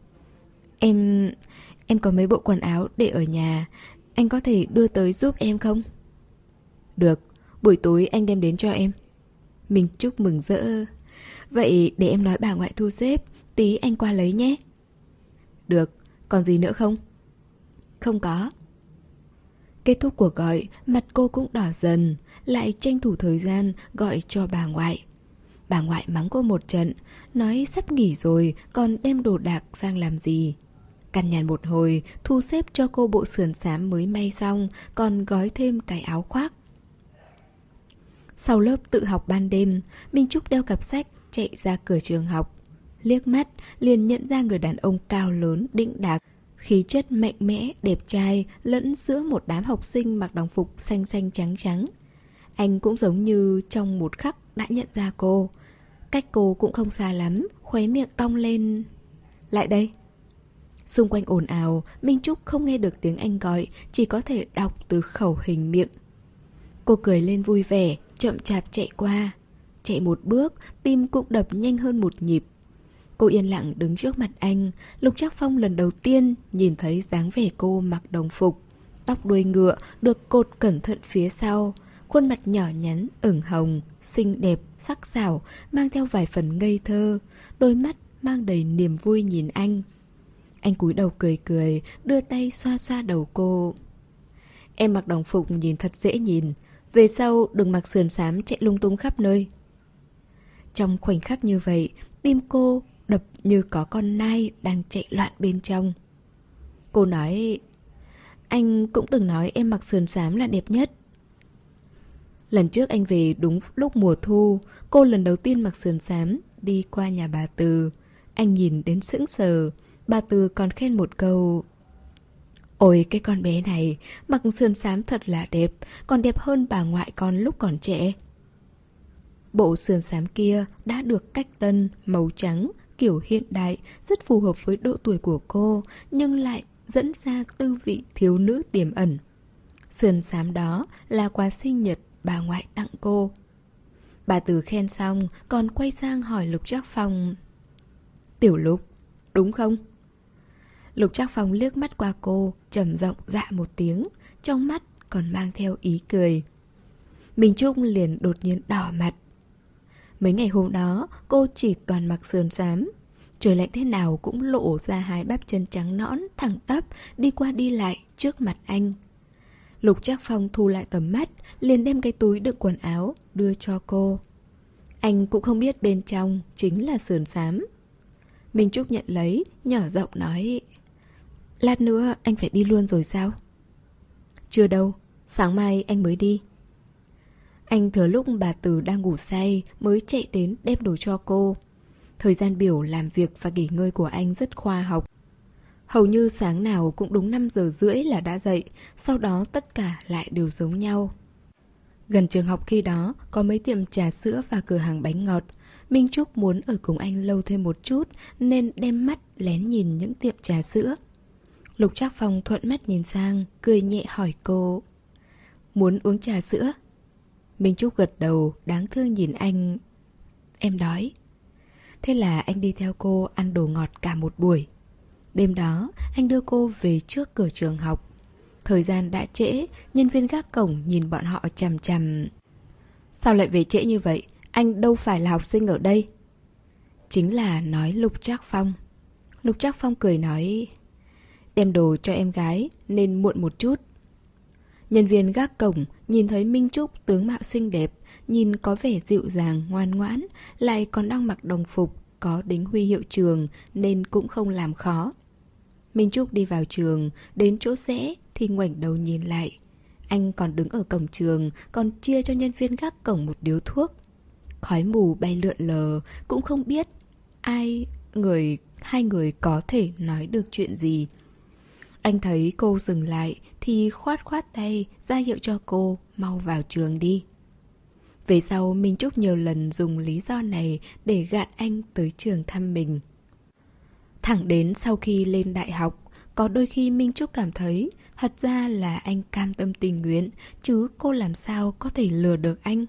Speaker 1: Em... em có mấy bộ quần áo để ở nhà. Anh có thể đưa tới giúp em không? Được, buổi tối anh đem đến cho em. Minh Trúc mừng rỡ. Vậy để em nói bà ngoại thu xếp, tí anh qua lấy nhé. Được, còn gì nữa không? Không có. Kết thúc cuộc gọi, mặt cô cũng đỏ dần, lại tranh thủ thời gian gọi cho bà ngoại. Bà ngoại mắng cô một trận, nói sắp nghỉ rồi còn đem đồ đạc sang làm gì. Cằn nhằn một hồi, thu xếp cho cô bộ sườn xám mới may xong, còn gói thêm cái áo khoác. Sau lớp tự học ban đêm, Minh Trúc đeo cặp sách chạy ra cửa trường học. Liếc mắt liền nhận ra người đàn ông cao lớn, đĩnh đạc, khí chất mạnh mẽ, đẹp trai lẫn giữa một đám học sinh mặc đồng phục xanh xanh trắng trắng. Anh cũng giống như trong một khắc đã nhận ra cô. Cách cô cũng không xa lắm, khóe miệng cong lên. Lại đây. Xung quanh ồn ào, Minh Trúc không nghe được tiếng anh gọi, chỉ có thể đọc từ khẩu hình miệng. Cô cười lên vui vẻ, chậm chạp chạy qua. Chạy một bước, tim cũng đập nhanh hơn một nhịp. Cô yên lặng đứng trước mặt anh. Lục Trác Phong lần đầu tiên nhìn thấy dáng vẻ cô mặc đồng phục. Tóc đuôi ngựa được cột cẩn thận phía sau. Khuôn mặt nhỏ nhắn, ửng hồng, xinh đẹp, sắc sảo, mang theo vài phần ngây thơ. Đôi mắt mang đầy niềm vui nhìn anh. Anh cúi đầu cười cười, đưa tay xoa xoa đầu cô. Em mặc đồng phục nhìn thật dễ nhìn. Về sau đừng mặc sườn xám chạy lung tung khắp nơi. Trong khoảnh khắc như vậy, tim cô đập như có con nai đang chạy loạn bên trong. Cô nói, anh cũng từng nói em mặc sườn xám là đẹp nhất. Lần trước anh về đúng lúc mùa thu, cô lần đầu tiên mặc sườn xám đi qua nhà bà Từ. Anh nhìn đến sững sờ, bà Từ còn khen một câu. Ôi cái con bé này, mặc sườn xám thật là đẹp, còn đẹp hơn bà ngoại con lúc còn trẻ. Bộ sườn xám kia đã được cách tân, màu trắng, kiểu hiện đại, rất phù hợp với độ tuổi của cô, nhưng lại dẫn ra tư vị thiếu nữ tiềm ẩn. Sườn xám đó là quà sinh nhật bà ngoại tặng cô. Bà Từ khen xong, còn quay sang hỏi Lục Trác Phong. Tiểu Lục, đúng không? Lục Trác Phong liếc mắt qua cô, trầm giọng dạ một tiếng, trong mắt còn mang theo ý cười. Minh Trúc liền đột nhiên đỏ mặt. Mấy ngày hôm đó, cô chỉ toàn mặc sườn xám. Trời lạnh thế nào cũng lộ ra hai bắp chân trắng nõn, thẳng tắp, đi qua đi lại trước mặt anh. Lục Trác Phong thu lại tầm mắt, liền đem cái túi đựng quần áo đưa cho cô. Anh cũng không biết bên trong chính là sườn xám. Minh Trúc nhận lấy, nhỏ giọng nói. Lát nữa anh phải đi luôn rồi sao? Chưa đâu, sáng mai anh mới đi. Anh thừa lúc bà Từ đang ngủ say mới chạy đến đem đồ cho cô. Thời gian biểu làm việc và nghỉ ngơi của anh rất khoa học. Hầu như sáng nào cũng đúng năm giờ rưỡi là đã dậy, sau đó tất cả lại đều giống nhau. Gần trường học khi đó có mấy tiệm trà sữa và cửa hàng bánh ngọt. Minh Trúc muốn ở cùng anh lâu thêm một chút nên đem mắt lén nhìn những tiệm trà sữa. Lục Trác Phong thuận mắt nhìn sang, cười nhẹ hỏi cô. Muốn uống trà sữa? Minh Trúc gật đầu, đáng thương nhìn anh. Em đói. Thế là anh đi theo cô ăn đồ ngọt cả một buổi. Đêm đó, anh đưa cô về trước cửa trường học. Thời gian đã trễ, nhân viên gác cổng nhìn bọn họ chằm chằm. Sao lại về trễ như vậy? Anh đâu phải là học sinh ở đây. Chính là nói Lục Trác Phong. Lục Trác Phong cười nói. Đem đồ cho em gái nên muộn một chút. Nhân viên gác cổng nhìn thấy Minh Trúc tướng mạo xinh đẹp, nhìn có vẻ dịu dàng, ngoan ngoãn, lại còn đang mặc đồng phục, có đính huy hiệu trường nên cũng không làm khó. Minh Trúc đi vào trường, đến chỗ rẽ thì ngoảnh đầu nhìn lại. Anh còn đứng ở cổng trường, còn chia cho nhân viên gác cổng một điếu thuốc. Khói mù bay lượn lờ, cũng không biết ai, người, hai người có thể nói được chuyện gì. Anh thấy cô dừng lại thì khoát khoát tay ra hiệu cho cô mau vào trường đi. Về sau Minh Trúc nhiều lần dùng lý do này để gạt anh tới trường thăm mình. Thẳng đến sau khi lên đại học, có đôi khi Minh Trúc cảm thấy thật ra là anh cam tâm tình nguyện, chứ cô làm sao có thể lừa được anh.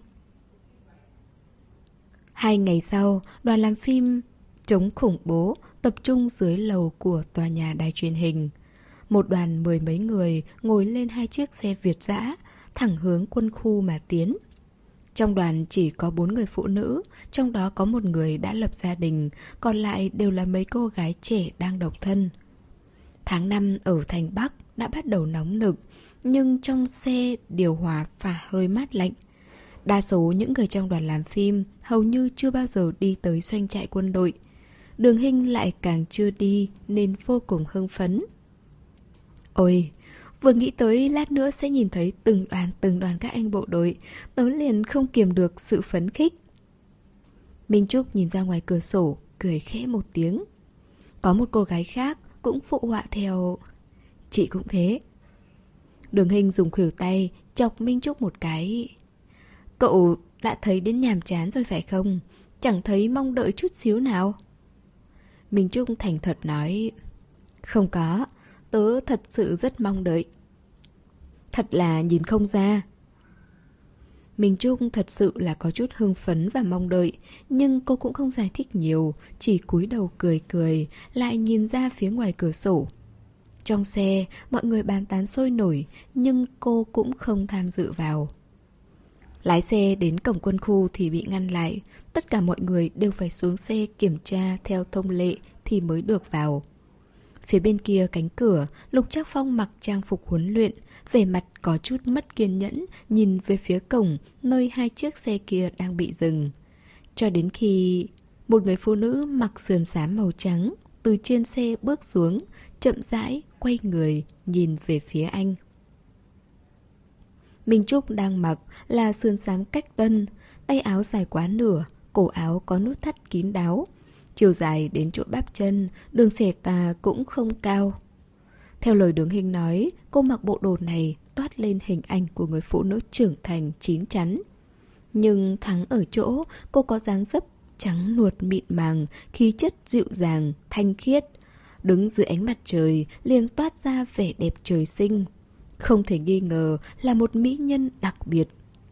Speaker 1: Hai ngày sau, đoàn làm phim chống khủng bố tập trung dưới lầu của tòa nhà đài truyền hình. Một đoàn mười mấy người ngồi lên hai chiếc xe Việt dã, thẳng hướng quân khu mà tiến. Trong đoàn chỉ có bốn người phụ nữ, trong đó có một người đã lập gia đình, còn lại đều là mấy cô gái trẻ đang độc thân. Tháng năm ở thành Bắc đã bắt đầu nóng nực, nhưng trong xe điều hòa phả hơi mát lạnh. Đa số những người trong đoàn làm phim hầu như chưa bao giờ đi tới doanh trại quân đội. Đường Hinh lại càng chưa đi nên vô cùng hưng phấn. Ôi, vừa nghĩ tới lát nữa sẽ nhìn thấy từng đoàn từng đoàn các anh bộ đội, tớ liền không kiềm được sự phấn khích. Minh Trúc nhìn ra ngoài cửa sổ, cười khẽ một tiếng. Có một cô gái khác cũng phụ họa theo. Chị cũng thế. Đường Hinh dùng khuỷu tay chọc Minh Trúc một cái. Cậu đã thấy đến nhàm chán rồi phải không? Chẳng thấy mong đợi chút xíu nào. Minh Trúc thành thật nói. Không có, tớ thật sự rất mong đợi. Thật là nhìn không ra. Minh Trúc thật sự là có chút hưng phấn và mong đợi, nhưng cô cũng không giải thích nhiều, chỉ cúi đầu cười cười, lại nhìn ra phía ngoài cửa sổ. Trong xe, mọi người bàn tán sôi nổi, nhưng cô cũng không tham dự vào. Lái xe đến cổng quân khu thì bị ngăn lại, tất cả mọi người đều phải xuống xe kiểm tra theo thông lệ thì mới được vào. Phía bên kia cánh cửa, Lục Trác Phong mặc trang phục huấn luyện, vẻ mặt có chút mất kiên nhẫn, nhìn về phía cổng, nơi hai chiếc xe kia đang bị dừng. Cho đến khi một người phụ nữ mặc sườn xám màu trắng từ trên xe bước xuống, chậm rãi quay người nhìn về phía anh. Minh Trúc đang mặc là sườn xám cách tân, tay áo dài quá nửa, cổ áo có nút thắt kín đáo. Chiều dài đến chỗ bắp chân, đường xẻ tà cũng không cao. Theo lời Đường Hinh nói, cô mặc bộ đồ này toát lên hình ảnh của người phụ nữ trưởng thành chín chắn. Nhưng thắng ở chỗ, cô có dáng dấp trắng nuột mịn màng, khí chất dịu dàng, thanh khiết. Đứng dưới ánh mặt trời liền toát ra vẻ đẹp trời sinh. Không thể nghi ngờ là một mỹ nhân đặc biệt.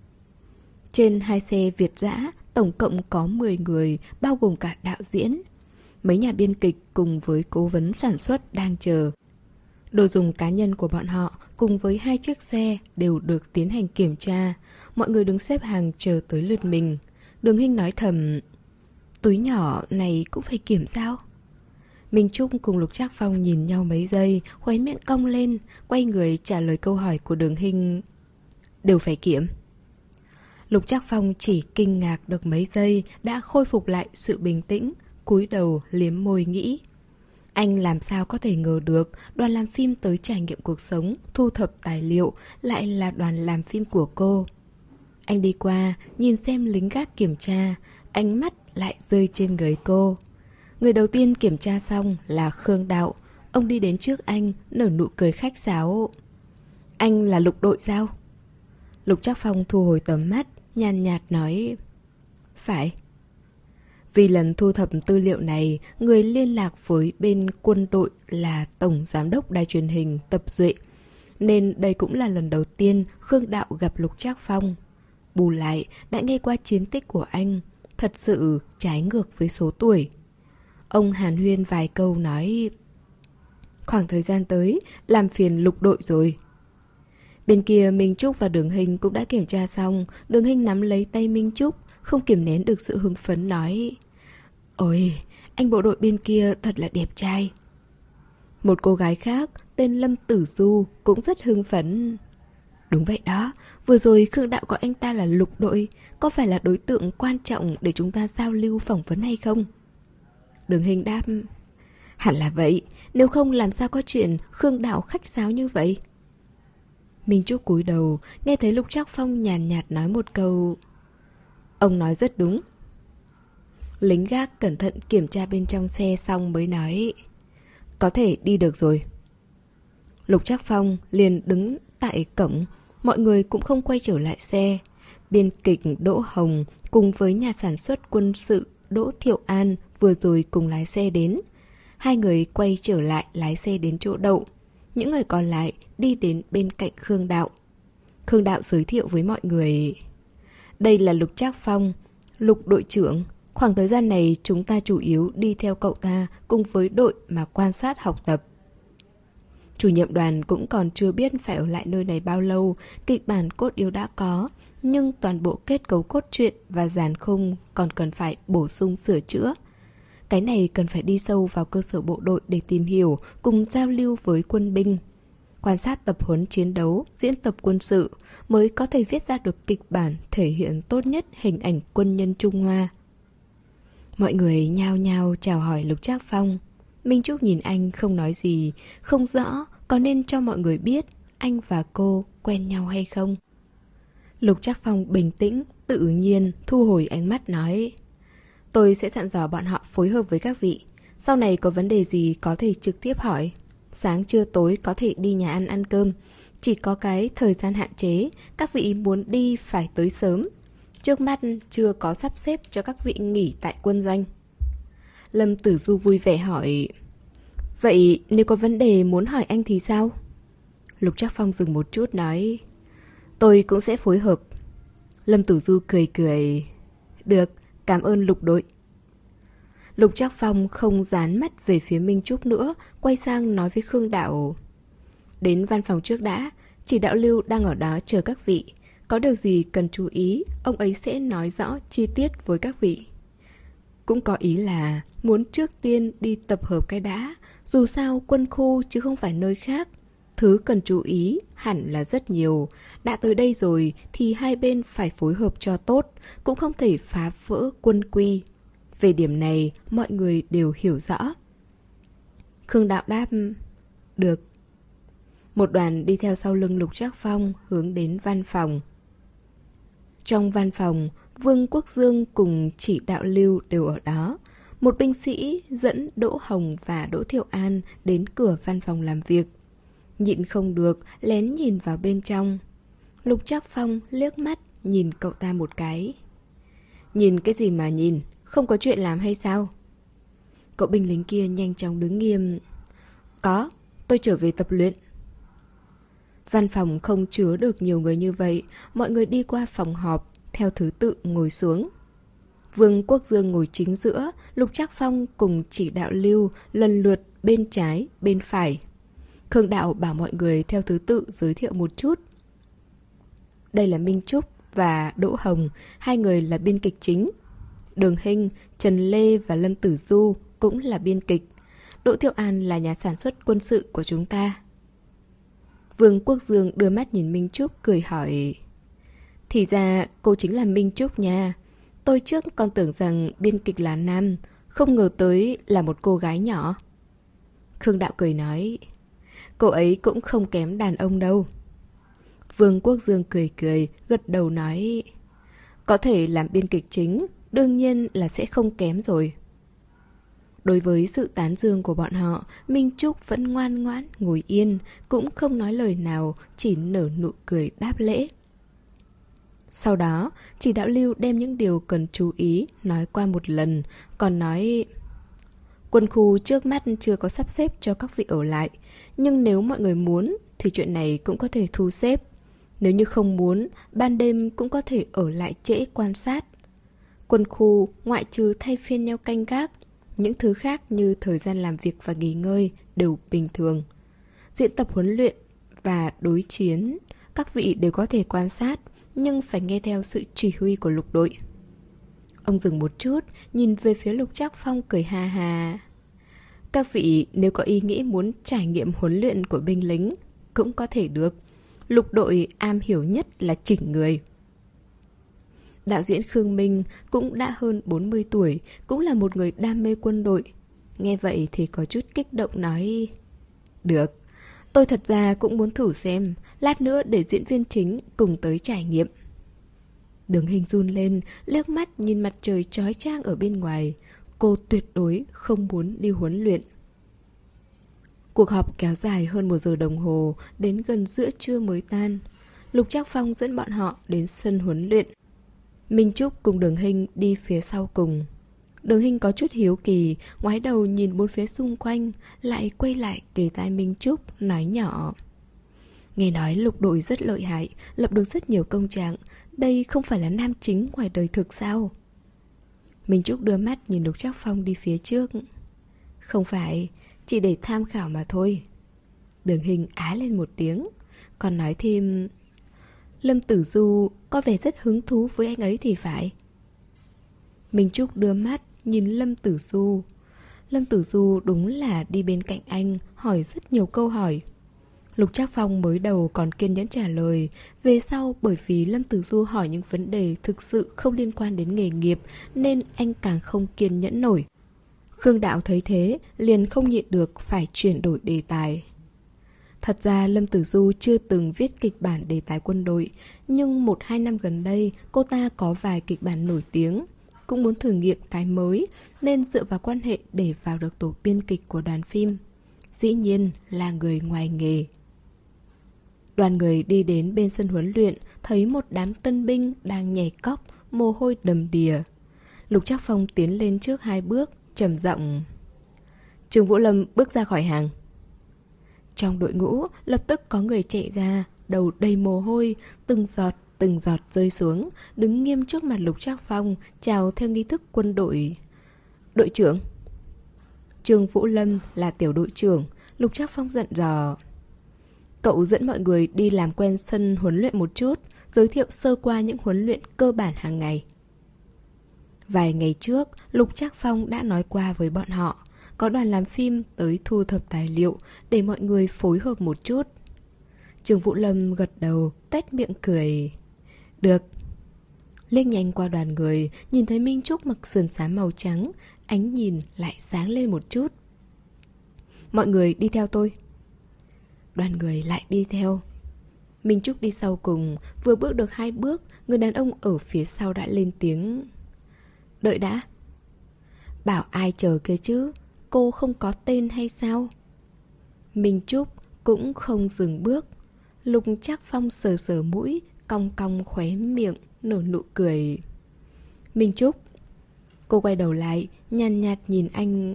Speaker 1: Trên hai xe Việt dã, tổng cộng có mười người, bao gồm cả đạo diễn. Mấy nhà biên kịch cùng với cố vấn sản xuất đang chờ. Đồ dùng cá nhân của bọn họ cùng với hai chiếc xe đều được tiến hành kiểm tra. Mọi người đứng xếp hàng chờ tới lượt mình. Đường Hinh nói thầm, túi nhỏ này cũng phải kiểm sao? Minh Trúc cùng Lục Trác Phong nhìn nhau mấy giây, khóe miệng cong lên, quay người trả lời câu hỏi của Đường Hinh. Đều phải kiểm. Lục Trác Phong chỉ kinh ngạc được mấy giây đã khôi phục lại sự bình tĩnh, cúi đầu liếm môi nghĩ. Anh làm sao có thể ngờ được đoàn làm phim tới trải nghiệm cuộc sống, thu thập tài liệu lại là đoàn làm phim của cô. Anh đi qua, nhìn xem lính gác kiểm tra, ánh mắt lại rơi trên người cô. Người đầu tiên kiểm tra xong là Khương Đạo. Ông đi đến trước anh, nở nụ cười khách sáo. Anh là Lục đội sao? Lục Trác Phong thu hồi tầm mắt, nhàn nhạt nói. Phải. Vì lần thu thập tư liệu này, người liên lạc với bên quân đội là Tổng Giám đốc Đài truyền hình Tập Duệ. Nên đây cũng là lần đầu tiên Khương Đạo gặp Lục Trác Phong. Bù lại, đã nghe qua chiến tích của anh, thật sự trái ngược với số tuổi. Ông hàn huyên vài câu nói, khoảng thời gian tới, làm phiền Lục đội rồi. Bên kia Minh Trúc và Đường Hinh cũng đã kiểm tra xong. Đường Hinh nắm lấy tay Minh Trúc, không kiềm nén được sự hưng phấn nói, ôi, anh bộ đội bên kia thật là đẹp trai. Một cô gái khác tên Lâm Tử Du cũng rất hưng phấn. Đúng vậy đó, vừa rồi Khương Đạo gọi anh ta là Lục đội, có phải là đối tượng quan trọng để chúng ta giao lưu phỏng vấn hay không? Đường Hinh đáp, Hẳn là vậy, nếu không làm sao có chuyện Khương Đạo khách sáo như vậy. Minh Trúc cúi đầu, nghe thấy Lục Trác Phong nhàn nhạt nói một câu. Ông nói rất đúng. Lính gác cẩn thận kiểm tra bên trong xe xong mới nói. Có thể đi được rồi. Lục Trác Phong liền đứng tại cổng, mọi người cũng không quay trở lại xe. Biên kịch Đỗ Hồng cùng với nhà sản xuất quân sự Đỗ Thiệu An vừa rồi cùng lái xe đến. Hai người quay trở lại lái xe đến chỗ đậu. Những người còn lại đi đến bên cạnh Khương Đạo. Khương Đạo giới thiệu với mọi người. Đây là Lục Trác Phong, Lục đội trưởng. Khoảng thời gian này chúng ta chủ yếu đi theo cậu ta cùng với đội mà quan sát học tập. Chủ nhiệm đoàn cũng còn chưa biết phải ở lại nơi này bao lâu, kịch bản cốt yếu đã có, nhưng toàn bộ kết cấu cốt truyện và dàn khung còn cần phải bổ sung sửa chữa. Cái này cần phải đi sâu vào cơ sở bộ đội để tìm hiểu, cùng giao lưu với quân binh. Quan sát tập huấn chiến đấu, diễn tập quân sự mới có thể viết ra được kịch bản thể hiện tốt nhất hình ảnh quân nhân Trung Hoa. Mọi người nhao nhao chào hỏi Lục Trác Phong. Minh Trúc nhìn anh không nói gì, không rõ có nên cho mọi người biết anh và cô quen nhau hay không. Lục Trác Phong bình tĩnh, tự nhiên thu hồi ánh mắt nói. Tôi sẽ dặn dò bọn họ phối hợp với các vị. Sau này có vấn đề gì có thể trực tiếp hỏi. Sáng trưa tối có thể đi nhà ăn ăn cơm. Chỉ có cái thời gian hạn chế, các vị muốn đi phải tới sớm. Trước mắt chưa có sắp xếp cho các vị nghỉ tại quân doanh. Lâm Tử Du vui vẻ hỏi. Vậy nếu có vấn đề muốn hỏi anh thì sao? Lục Trác Phong dừng một chút nói. Tôi cũng sẽ phối hợp. Lâm Tử Du cười cười. Được, cảm ơn Lục đội. Lục Trác Phong không dán mắt về phía Minh Trúc nữa, quay sang nói với Khương Đạo. Đến văn phòng trước đã, chỉ đạo Lưu đang ở đó chờ các vị. Có điều gì cần chú ý, ông ấy sẽ nói rõ chi tiết với các vị. Cũng có ý là muốn trước tiên đi tập hợp cái đã, dù sao quân khu chứ không phải nơi khác. Thứ cần chú ý hẳn là rất nhiều. Đã tới đây rồi thì hai bên phải phối hợp cho tốt, cũng không thể phá vỡ quân quy. Về điểm này mọi người đều hiểu rõ. Khương Đạo đáp. Được. Một đoàn đi theo sau lưng Lục Trác Phong hướng đến văn phòng. Trong văn phòng, Vương Quốc Dương cùng chỉ đạo Lưu đều ở đó. Một binh sĩ dẫn Đỗ Hồng và Đỗ Thiệu An đến cửa văn phòng làm việc. Nhịn không được, lén nhìn vào bên trong. Lục Trác Phong liếc mắt nhìn cậu ta một cái. Nhìn cái gì mà nhìn, không có chuyện làm hay sao? Cậu binh lính kia nhanh chóng đứng nghiêm. Có, tôi trở về tập luyện. Văn phòng không chứa được nhiều người như vậy, mọi người đi qua phòng họp, theo thứ tự ngồi xuống. Vương Quốc Dương ngồi chính giữa, Lục Trác Phong cùng chỉ đạo Lưu lần lượt bên trái, bên phải. Khương Đạo bảo mọi người theo thứ tự giới thiệu một chút. Đây là Minh Trúc và Đỗ Hồng, hai người là biên kịch chính. Đường Hinh, Trần Lê và Lâm Tử Du cũng là biên kịch. Đỗ Thiệu An là nhà sản xuất quân sự của chúng ta. Vương Quốc Dương đưa mắt nhìn Minh Trúc cười hỏi. Thì ra cô chính là Minh Trúc nha. Tôi trước còn tưởng rằng biên kịch là nam, không ngờ tới là một cô gái nhỏ. Khương Đạo cười nói. Cô ấy cũng không kém đàn ông đâu. Vương Quốc Dương cười cười, gật đầu nói. Có thể làm biên kịch chính, đương nhiên là sẽ không kém rồi. Đối với sự tán dương của bọn họ, Minh Trúc vẫn ngoan ngoãn ngồi yên, cũng không nói lời nào, chỉ nở nụ cười đáp lễ. Sau đó, chỉ đạo Lưu đem những điều cần chú ý nói qua một lần, còn nói quân khu trước mắt chưa có sắp xếp cho các vị ở lại, nhưng nếu mọi người muốn thì chuyện này cũng có thể thu xếp. Nếu như không muốn, ban đêm cũng có thể ở lại trễ quan sát. Quân khu ngoại trừ thay phiên nhau canh gác, những thứ khác như thời gian làm việc và nghỉ ngơi đều bình thường. Diễn tập huấn luyện và đối chiến, các vị đều có thể quan sát, nhưng phải nghe theo sự chỉ huy của Lục đội. Ông dừng một chút, nhìn về phía Lục Trác Phong cười ha ha. Các vị nếu có ý nghĩ muốn trải nghiệm huấn luyện của binh lính, cũng có thể được. Lục đội am hiểu nhất là chỉnh người. Đạo diễn Khương Minh cũng đã hơn bốn mươi tuổi, cũng là một người đam mê quân đội. Nghe vậy thì có chút kích động nói: Được, tôi thật ra cũng muốn thử xem, lát nữa để diễn viên chính cùng tới trải nghiệm. Đường Hình run lên, liếc mắt nhìn mặt trời chói chang ở bên ngoài. Cô tuyệt đối không muốn đi huấn luyện. Cuộc họp kéo dài hơn một giờ đồng hồ, đến gần giữa trưa mới tan. Lục Trác Phong dẫn bọn họ đến sân huấn luyện. Minh Trúc cùng Đường Hình đi phía sau cùng. Đường Hình có chút hiếu kỳ, ngoái đầu nhìn bốn phía xung quanh, lại quay lại kề tai Minh Trúc, nói nhỏ: Nghe nói Lục đội rất lợi hại, lập được rất nhiều công trạng. Đây không phải là nam chính ngoài đời thực sao? Minh Trúc đưa mắt nhìn Lục Trác Phong đi phía trước. Không phải, chỉ để tham khảo mà thôi. Đường Hình á lên một tiếng, còn nói thêm: Lâm Tử Du có vẻ rất hứng thú với anh ấy thì phải. Minh Trúc đưa mắt nhìn Lâm Tử Du. Lâm Tử Du đúng là đi bên cạnh anh, hỏi rất nhiều câu hỏi. Lục Trác Phong mới đầu còn kiên nhẫn trả lời. Về sau bởi vì Lâm Tử Du hỏi những vấn đề thực sự không liên quan đến nghề nghiệp, nên anh càng không kiên nhẫn nổi. Khương Đạo thấy thế, liền không nhịn được phải chuyển đổi đề tài. Thật ra Lâm Tử Du chưa từng viết kịch bản đề tài quân đội, nhưng một hai năm gần đây cô ta có vài kịch bản nổi tiếng, cũng muốn thử nghiệm cái mới, nên dựa vào quan hệ để vào được tổ biên kịch của đoàn phim. Dĩ nhiên là người ngoài nghề. Đoàn người đi đến bên sân huấn luyện, thấy một đám tân binh đang nhảy cóc, mồ hôi đầm đìa. Lục Trác Phong tiến lên trước hai bước, trầm giọng: Trương Vũ Lâm bước ra khỏi hàng. Trong đội ngũ lập tức có người chạy ra, đầu đầy mồ hôi, từng giọt từng giọt rơi xuống, đứng nghiêm trước mặt Lục Trác Phong, chào theo nghi thức quân đội. Đội trưởng. Trương Vũ Lâm là tiểu đội trưởng. Lục Trác Phong dặn dò: Cậu dẫn mọi người đi làm quen sân huấn luyện một chút, giới thiệu sơ qua những huấn luyện cơ bản hàng ngày. Vài ngày trước, Lục Trác Phong đã nói qua với bọn họ, có đoàn làm phim tới thu thập tài liệu để mọi người phối hợp một chút. Trương Vũ Lâm gật đầu, tuét miệng cười. Được. Liếc nhanh qua đoàn người, nhìn thấy Minh Trúc mặc sườn xám màu trắng, ánh nhìn lại sáng lên một chút. Mọi người đi theo tôi. Đoàn người lại đi theo. Minh Trúc đi sau cùng, vừa bước được hai bước, người đàn ông ở phía sau đã lên tiếng: Đợi đã. Bảo ai chờ kia chứ, cô không có tên hay sao? Minh Trúc cũng không dừng bước. Lục Trác Phong sờ sờ mũi, cong cong khóe miệng, nở nụ cười. Minh Trúc. Cô quay đầu lại, nhàn nhạt nhìn anh.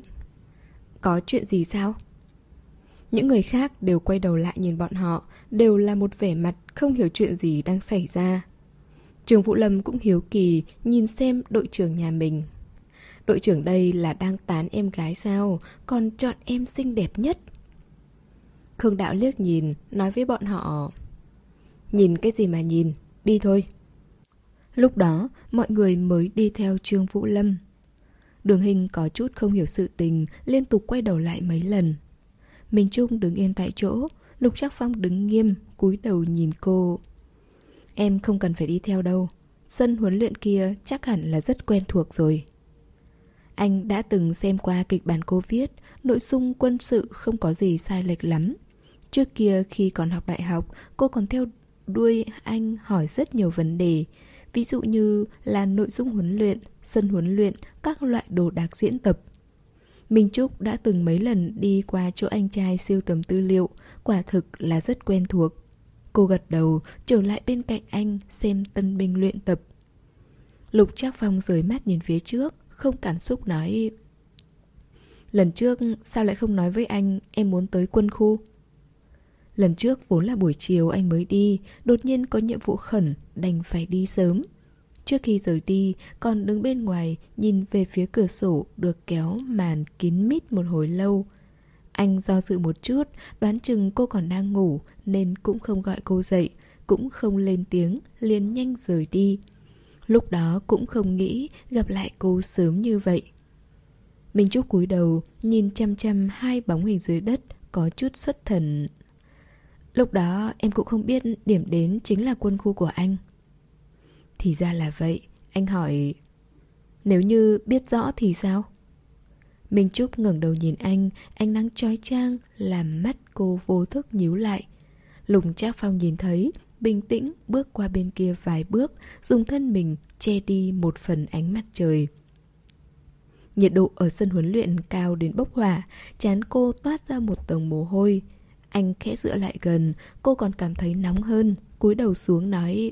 Speaker 1: Có chuyện gì sao? Những người khác đều quay đầu lại nhìn bọn họ, đều là một vẻ mặt không hiểu chuyện gì đang xảy ra. Trương Vũ Lâm cũng hiếu kỳ nhìn xem đội trưởng nhà mình. Đội trưởng đây là đang tán em gái sao, còn chọn em xinh đẹp nhất. Khương Đạo liếc nhìn, nói với bọn họ: Nhìn cái gì mà nhìn, đi thôi. Lúc đó, mọi người mới đi theo Trương Vũ Lâm. Đường Hình có chút không hiểu sự tình, liên tục quay đầu lại mấy lần. Minh Trung đứng yên tại chỗ, Lục Trác Phong đứng nghiêm, cúi đầu nhìn cô. Em không cần phải đi theo đâu, sân huấn luyện kia chắc hẳn là rất quen thuộc rồi. Anh đã từng xem qua kịch bản cô viết, nội dung quân sự không có gì sai lệch lắm. Trước kia khi còn học đại học, cô còn theo đuôi anh hỏi rất nhiều vấn đề. Ví dụ như là nội dung huấn luyện, sân huấn luyện, các loại đồ đạc diễn tập. Minh Trúc đã từng mấy lần đi qua chỗ anh trai sưu tầm tư liệu, quả thực là rất quen thuộc. Cô gật đầu, trở lại bên cạnh anh xem tân binh luyện tập. Lục Trác Phong rời mắt nhìn phía trước, không cảm xúc nói: Lần trước sao lại không nói với anh em muốn tới quân khu? Lần trước vốn là buổi chiều anh mới đi, đột nhiên có nhiệm vụ khẩn, đành phải đi sớm. Trước khi rời đi, còn đứng bên ngoài nhìn về phía cửa sổ được kéo màn kín mít một hồi lâu. Anh do dự một chút, đoán chừng cô còn đang ngủ nên cũng không gọi cô dậy, cũng không lên tiếng, liền nhanh rời đi. Lúc đó cũng không nghĩ gặp lại cô sớm như vậy. Minh Trúc cúi đầu, nhìn chăm chăm hai bóng hình dưới đất, có chút xuất thần. Lúc đó em cũng không biết điểm đến chính là quân khu của anh. Thì ra là vậy. Anh hỏi: Nếu như biết rõ thì sao? Minh Trúc ngẩng đầu nhìn anh, ánh nắng chói chang làm mắt cô vô thức nhíu lại. Lục Trác Phong nhìn thấy, bình tĩnh bước qua bên kia vài bước, dùng thân mình che đi một phần ánh mặt trời. Nhiệt độ ở sân huấn luyện cao đến bốc hỏa, trán cô toát ra một tầng mồ hôi. Anh khẽ dựa lại gần, cô còn cảm thấy nóng hơn, cúi đầu xuống nói: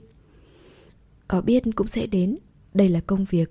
Speaker 1: có biết cũng sẽ đến, đây là công việc.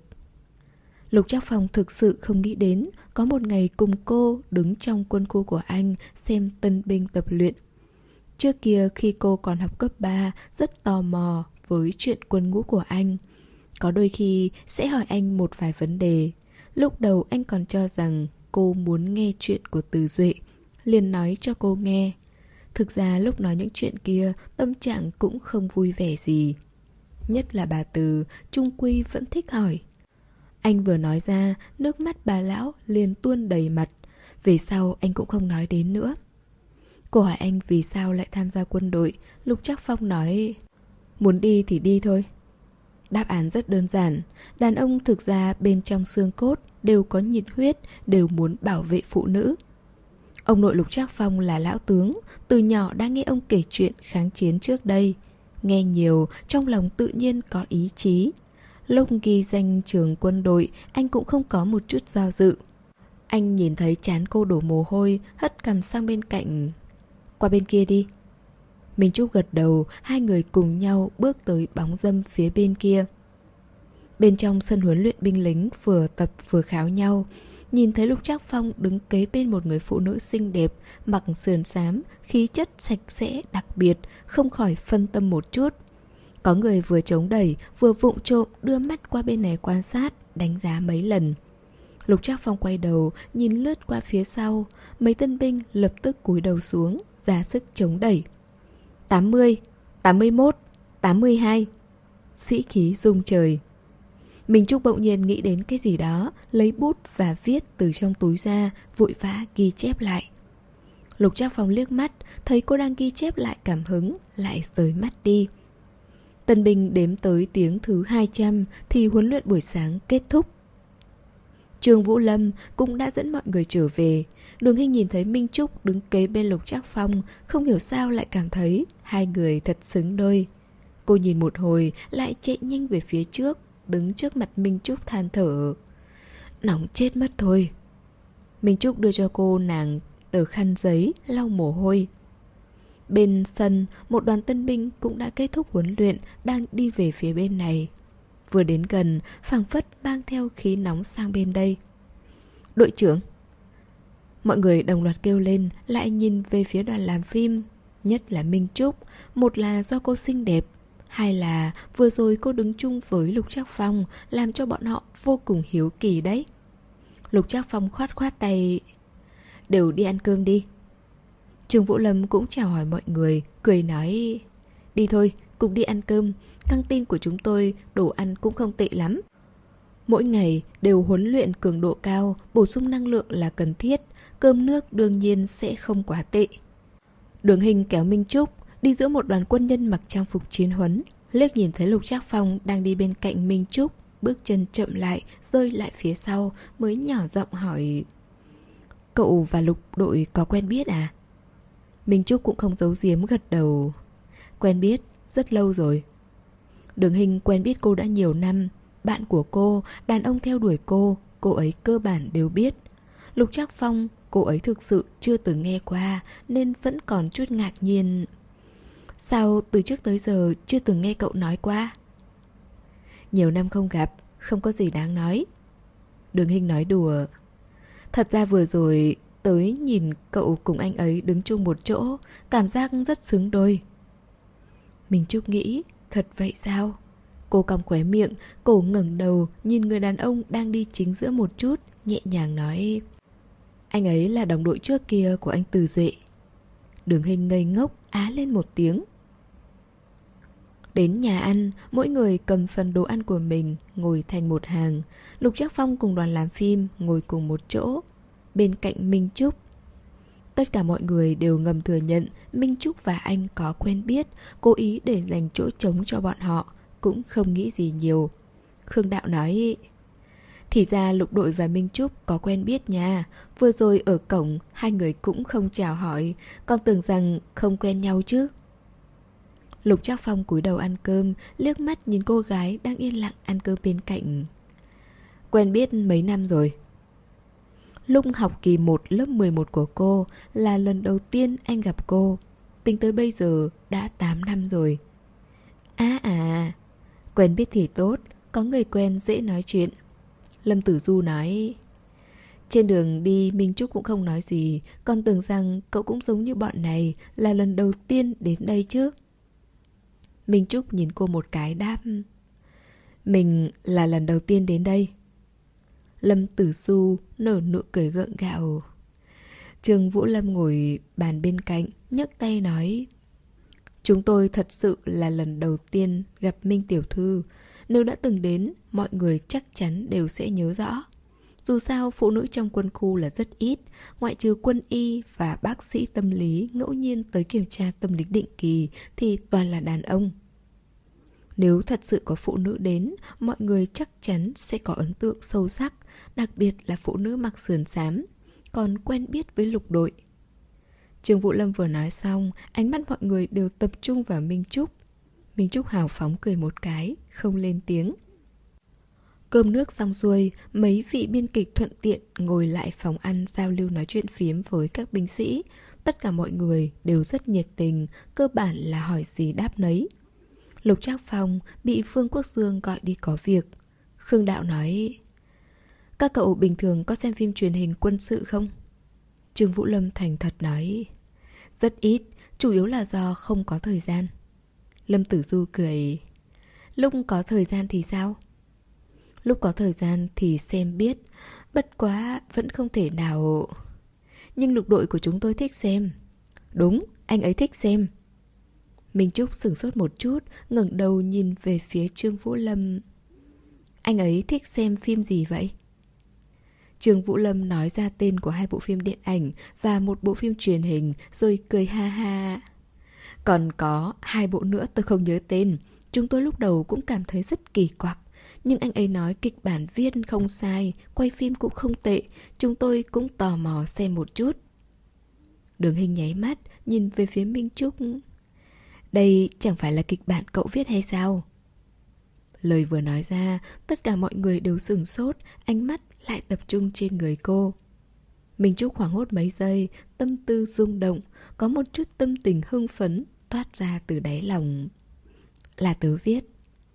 Speaker 1: Lục Trác Phong thực sự không nghĩ đến có một ngày cùng cô đứng trong quân khu của anh xem tân binh tập luyện. Trước kia khi cô còn học cấp ba, rất tò mò với chuyện quân ngũ của anh. Có đôi khi sẽ hỏi anh một vài vấn đề. Lúc đầu anh còn cho rằng cô muốn nghe chuyện của Từ Duệ, liền nói cho cô nghe. Thực ra lúc nói những chuyện kia, tâm trạng cũng không vui vẻ gì. Nhất là bà Từ, trung quy vẫn thích hỏi. Anh vừa nói ra, nước mắt bà lão liền tuôn đầy mặt. Về sau anh cũng không nói đến nữa. Cô hỏi anh vì sao lại tham gia quân đội. Lục Trác Phong nói: muốn đi thì đi thôi. Đáp án rất đơn giản. Đàn ông thực ra bên trong xương cốt đều có nhiệt huyết, đều muốn bảo vệ phụ nữ. Ông nội Lục Trác Phong là lão tướng, từ nhỏ đã nghe ông kể chuyện kháng chiến trước đây. Nghe nhiều, trong lòng tự nhiên có ý chí. Lúc ghi danh trường quân đội, anh cũng không có một chút do dự. Anh nhìn thấy trán cô đổ mồ hôi, hất cằm sang bên cạnh. Qua bên kia đi. Minh Trúc gật đầu, hai người cùng nhau bước tới bóng râm phía bên kia. Bên trong sân huấn luyện binh lính vừa tập vừa kháo nhau. Nhìn thấy Lục Trác Phong đứng kế bên một người phụ nữ xinh đẹp, mặc sườn xám, khí chất sạch sẽ đặc biệt, không khỏi phân tâm một chút. Có người vừa chống đẩy, vừa vụng trộm đưa mắt qua bên này quan sát, đánh giá mấy lần. Lục Trác Phong quay đầu, nhìn lướt qua phía sau, mấy tân binh lập tức cúi đầu xuống, ra sức chống đẩy. tám mươi, tám mươi mốt, tám mươi hai. Sĩ khí rung trời. Minh Trúc bỗng nhiên nghĩ đến cái gì đó, lấy bút và viết từ trong túi ra, vội vã ghi chép lại. Lục Trác Phong liếc mắt, thấy cô đang ghi chép lại cảm hứng, lại rời mắt đi. Tân binh đếm tới tiếng thứ hai trăm thì huấn luyện buổi sáng kết thúc. Trương Vũ Lâm cũng đã dẫn mọi người trở về. Đường Hinh nhìn thấy Minh Trúc đứng kế bên Lục Trác Phong, không hiểu sao lại cảm thấy hai người thật xứng đôi. Cô nhìn một hồi lại chạy nhanh về phía trước, đứng trước mặt Minh Trúc than thở: nóng chết mất thôi. Minh Trúc đưa cho cô nàng tờ khăn giấy lau mồ hôi. Bên sân, một đoàn tân binh cũng đã kết thúc huấn luyện, đang đi về phía bên này. Vừa đến gần, phảng phất mang theo khí nóng sang bên đây. Đội trưởng! Mọi người đồng loạt kêu lên, lại nhìn về phía đoàn làm phim. Nhất là Minh Trúc, một là do cô xinh đẹp, hai là vừa rồi cô đứng chung với Lục Trác Phong, làm cho bọn họ vô cùng hiếu kỳ đấy. Lục Trác Phong khoát khoát tay: đều đi ăn cơm đi. Trương Vũ Lâm cũng chào hỏi mọi người, cười nói: đi thôi, cùng đi ăn cơm. Căng tin của chúng tôi đồ ăn cũng không tệ lắm. Mỗi ngày đều huấn luyện cường độ cao, bổ sung năng lượng là cần thiết. Cơm nước đương nhiên sẽ không quá tệ. Đường Hinh kéo Minh Trúc đi giữa một đoàn quân nhân mặc trang phục chiến huấn. Liếc nhìn thấy Lục Trác Phong đang đi bên cạnh Minh Trúc, bước chân chậm lại, rơi lại phía sau, mới nhỏ giọng hỏi: cậu và Lục đội có quen biết à? Minh Trúc cũng không giấu giếm gật đầu: quen biết, rất lâu rồi. Đường Hinh quen biết cô đã nhiều năm. Bạn của cô, đàn ông theo đuổi cô, cô ấy cơ bản đều biết. Lục Trác Phong, cô ấy thực sự chưa từng nghe qua, nên vẫn còn chút ngạc nhiên. Sao từ trước tới giờ chưa từng nghe cậu nói qua? Nhiều năm không gặp, không có gì đáng nói. Đường Hinh nói đùa: thật ra vừa rồi tới nhìn cậu cùng anh ấy đứng chung một chỗ, cảm giác rất xứng đôi. Minh Trúc nghĩ, thật vậy sao? Cô cong khóe miệng, cổ ngẩng đầu nhìn người đàn ông đang đi chính giữa một chút, nhẹ nhàng nói: anh ấy là đồng đội trước kia của anh Từ Duệ. Đường Hinh ngây ngốc á lên một tiếng. Đến nhà ăn, mỗi người cầm phần đồ ăn của mình, ngồi thành một hàng. Lục Trác Phong cùng đoàn làm phim ngồi cùng một chỗ, bên cạnh Minh Trúc. Tất cả mọi người đều ngầm thừa nhận Minh Trúc và anh có quen biết, cố ý để dành chỗ trống cho bọn họ, cũng không nghĩ gì nhiều. Khương Đạo nói: Thì ra Lục Đội và Minh Trúc có quen biết nha. Vừa rồi ở cổng hai người cũng không chào hỏi, con tưởng rằng không quen nhau chứ. Lục Trác Phong cúi đầu ăn cơm, liếc mắt nhìn cô gái đang yên lặng ăn cơm bên cạnh. Quen biết mấy năm rồi. Lúc học kỳ một lớp mười một của cô là lần đầu tiên anh gặp cô. Tính tới bây giờ đã tám năm rồi. À à, quen biết thì tốt, có người quen dễ nói chuyện. Lâm Tử Du nói. Trên đường đi Minh Trúc cũng không nói gì, con tưởng rằng cậu cũng giống như bọn này, là lần đầu tiên đến đây chứ. Minh Trúc nhìn cô một cái đáp. Mình là lần đầu tiên đến đây. Lâm Tử Du nở nụ cười gượng gạo. Trương Vũ Lâm ngồi bàn bên cạnh, nhấc tay nói. Chúng tôi thật sự là lần đầu tiên gặp Minh tiểu thư. Nếu đã từng đến, mọi người chắc chắn đều sẽ nhớ rõ. Dù sao phụ nữ trong quân khu là rất ít, ngoại trừ quân y và bác sĩ tâm lý ngẫu nhiên tới kiểm tra tâm lý định kỳ thì toàn là đàn ông. Nếu thật sự có phụ nữ đến, mọi người chắc chắn sẽ có ấn tượng sâu sắc, đặc biệt là phụ nữ mặc sườn xám, còn quen biết với Lục Đội. Trương Vũ Lâm vừa nói xong, ánh mắt mọi người đều tập trung vào Minh Trúc. Minh Trúc hào phóng cười một cái, không lên tiếng. Cơm nước xong xuôi, mấy vị biên kịch thuận tiện ngồi lại phòng ăn giao lưu nói chuyện phiếm với các binh sĩ. Tất cả mọi người đều rất nhiệt tình, cơ bản là hỏi gì đáp nấy. Lục Trác Phong bị Phương Quốc Dương gọi đi có việc. Khương Đạo nói. Các cậu bình thường có xem phim truyền hình quân sự không? Trương Vũ Lâm thành thật nói. Rất ít, chủ yếu là do không có thời gian. Lâm Tử Du cười. Lúc có thời gian thì sao? Lúc có thời gian thì xem biết, bất quá vẫn không thể nào. Nhưng Lục Đội của chúng tôi thích xem. Đúng, anh ấy thích xem. Minh Trúc sửng sốt một chút, ngẩng đầu nhìn về phía Trương Vũ Lâm. Anh ấy thích xem phim gì vậy? Trương Vũ Lâm nói ra tên của hai bộ phim điện ảnh và một bộ phim truyền hình, rồi cười ha ha. Còn có hai bộ nữa tôi không nhớ tên. Chúng tôi lúc đầu cũng cảm thấy rất kỳ quặc, nhưng anh ấy nói kịch bản viết không sai, quay phim cũng không tệ. Chúng tôi cũng tò mò xem một chút. Đường Hinh nháy mắt, nhìn về phía Minh Trúc. Đây chẳng phải là kịch bản cậu viết hay sao? Lời vừa nói ra, tất cả mọi người đều sửng sốt, ánh mắt lại tập trung trên người cô. Minh Trúc hoảng hốt mấy giây, tâm tư rung động, có một chút tâm tình hưng phấn toát ra từ đáy lòng. Là tớ viết.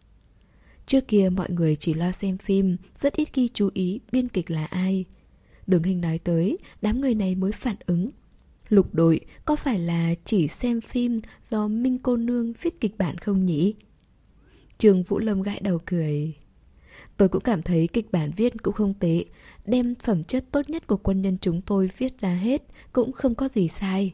Speaker 1: Trước kia mọi người chỉ lo xem phim, rất ít khi chú ý biên kịch là ai. Đường Hinh nói tới, đám người này mới phản ứng. Lục Đội có phải là chỉ xem phim do Minh cô nương viết kịch bản không nhỉ? Trương Vũ Lâm gãi đầu cười. Tôi cũng cảm thấy kịch bản viết cũng không tệ, đem phẩm chất tốt nhất của quân nhân chúng tôi viết ra hết, cũng không có gì sai.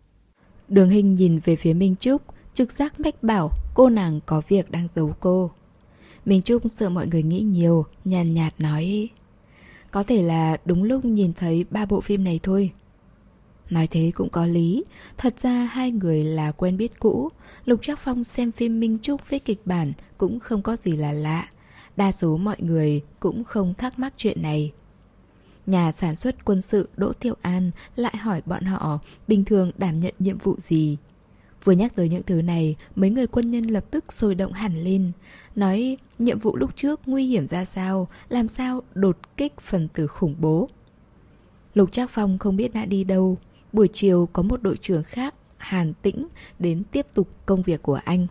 Speaker 1: Đường Hinh nhìn về phía Minh Trúc, trực giác mách bảo cô nàng có việc đang giấu cô. Minh Trúc sợ mọi người nghĩ nhiều, nhàn nhạt nói. Có thể là đúng lúc nhìn thấy ba bộ phim này thôi. Nói thế cũng có lý, thật ra hai người là quen biết cũ. Lục Trác Phong xem phim Minh Trúc viết kịch bản cũng không có gì là lạ. Đa số mọi người cũng không thắc mắc chuyện này. Nhà sản xuất quân sự Đỗ Thiệu An lại hỏi bọn họ bình thường đảm nhận nhiệm vụ gì. Vừa nhắc tới những thứ này, mấy người quân nhân lập tức sôi động hẳn lên. Nói nhiệm vụ lúc trước nguy hiểm ra sao, làm sao đột kích phần tử khủng bố. Lục Trác Phong không biết đã đi đâu. Buổi chiều có một đội trưởng khác, Hàn Tĩnh, đến tiếp tục công việc của anh.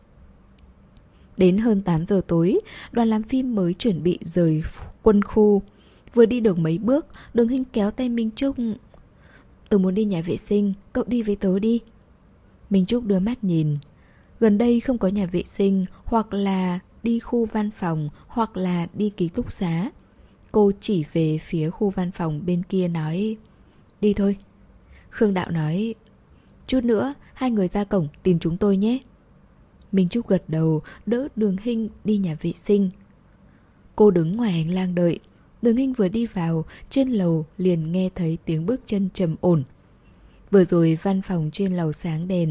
Speaker 1: Đến hơn tám giờ tối, đoàn làm phim mới chuẩn bị rời quân khu. Vừa đi được mấy bước, Đường Hinh kéo tay Minh Trúc. Tôi muốn đi nhà vệ sinh, cậu đi với tớ đi. Minh Trúc đưa mắt nhìn. Gần đây không có nhà vệ sinh, hoặc là đi khu văn phòng, hoặc là đi ký túc xá. Cô chỉ về phía khu văn phòng bên kia nói. Đi thôi. Khương Đạo nói. Chút nữa, hai người ra cổng tìm chúng tôi nhé. Minh Trúc gật đầu, đỡ Đường Hinh đi nhà vệ sinh. Cô đứng ngoài hành lang đợi. Đường Hinh vừa đi vào, trên lầu liền nghe thấy tiếng bước chân trầm ổn. Vừa rồi văn phòng trên lầu sáng đèn,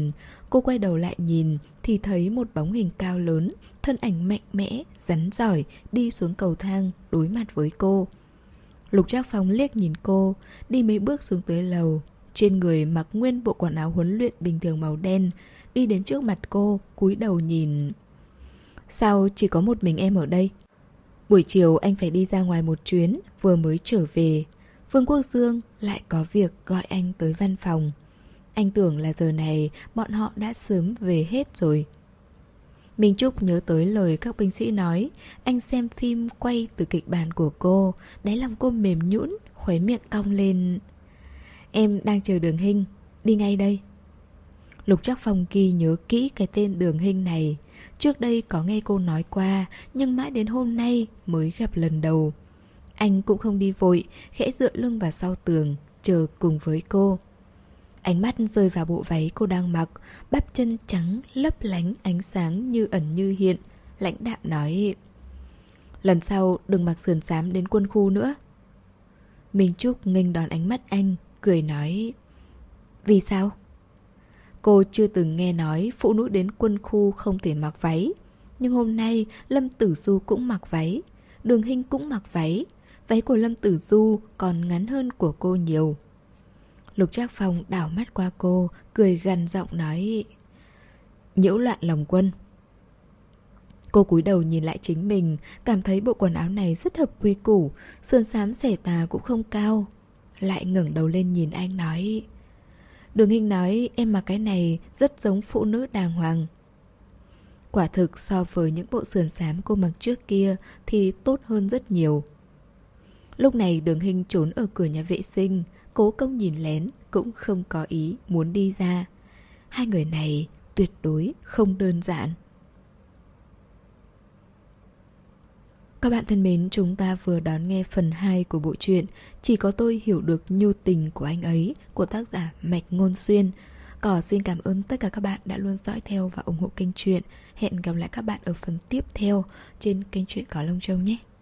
Speaker 1: Cô quay đầu lại nhìn thì thấy một bóng hình cao lớn, thân ảnh mạnh mẽ, rắn giỏi đi xuống cầu thang đối mặt với cô. Lục Trác Phong liếc nhìn cô, đi mấy bước xuống tới lầu. Trên người mặc nguyên bộ quần áo huấn luyện bình thường màu đen, đi đến trước mặt cô, cúi đầu nhìn. Sao chỉ có một mình em ở đây? Buổi chiều anh phải đi ra ngoài một chuyến, vừa mới trở về. Vương Quốc Dương lại có việc gọi anh tới văn phòng. Anh tưởng là giờ này bọn họ đã sớm về hết rồi. Minh Trúc nhớ tới lời các binh sĩ nói. Anh xem phim quay từ kịch bản của cô, đáy lòng cô mềm nhũn, khóe miệng cong lên. Em đang chờ Đường Hinh, đi ngay đây. Lục Trác Phong ghi nhớ kỹ cái tên Đường Hinh này. Trước đây có nghe cô nói qua, nhưng mãi đến hôm nay mới gặp lần đầu. Anh cũng không đi vội, khẽ dựa lưng vào sau tường, chờ cùng với cô. Ánh mắt rơi vào bộ váy cô đang mặc, bắp chân trắng lấp lánh ánh sáng như ẩn như hiện. Lãnh đạm nói, lần sau đừng mặc sườn xám đến quân khu nữa. Minh Trúc nghênh đón ánh mắt anh, cười nói, vì sao? Cô chưa từng nghe nói phụ nữ đến quân khu không thể mặc váy. Nhưng hôm nay Lâm Tử Du cũng mặc váy, Đường Hinh cũng mặc váy. Váy của Lâm Tử Du còn ngắn hơn của cô nhiều. Lục Trác Phong đảo mắt qua cô, cười gằn giọng nói, nhiễu loạn lòng quân. Cô cúi đầu nhìn lại chính mình, cảm thấy bộ quần áo này rất hợp quy củ, sườn xám xẻ tà cũng không cao. Lại ngẩng đầu lên nhìn anh nói, Đường Hinh nói em mặc cái này rất giống phụ nữ đàng hoàng. Quả thực so với những bộ sườn xám cô mặc trước kia thì tốt hơn rất nhiều. Lúc này Đường Hinh trốn ở cửa nhà vệ sinh, cố công nhìn lén, cũng không có ý muốn đi ra. Hai người này tuyệt đối không đơn giản. Các bạn thân mến, chúng ta vừa đón nghe phần hai của bộ truyện Chỉ có tôi hiểu được nhu tình của anh ấy của tác giả Mạch Ngôn Xuyên. Cỏ xin cảm ơn tất cả các bạn đã luôn dõi theo và ủng hộ kênh truyện. Hẹn gặp lại các bạn ở phần tiếp theo trên kênh truyện Cỏ Lông Châu nhé.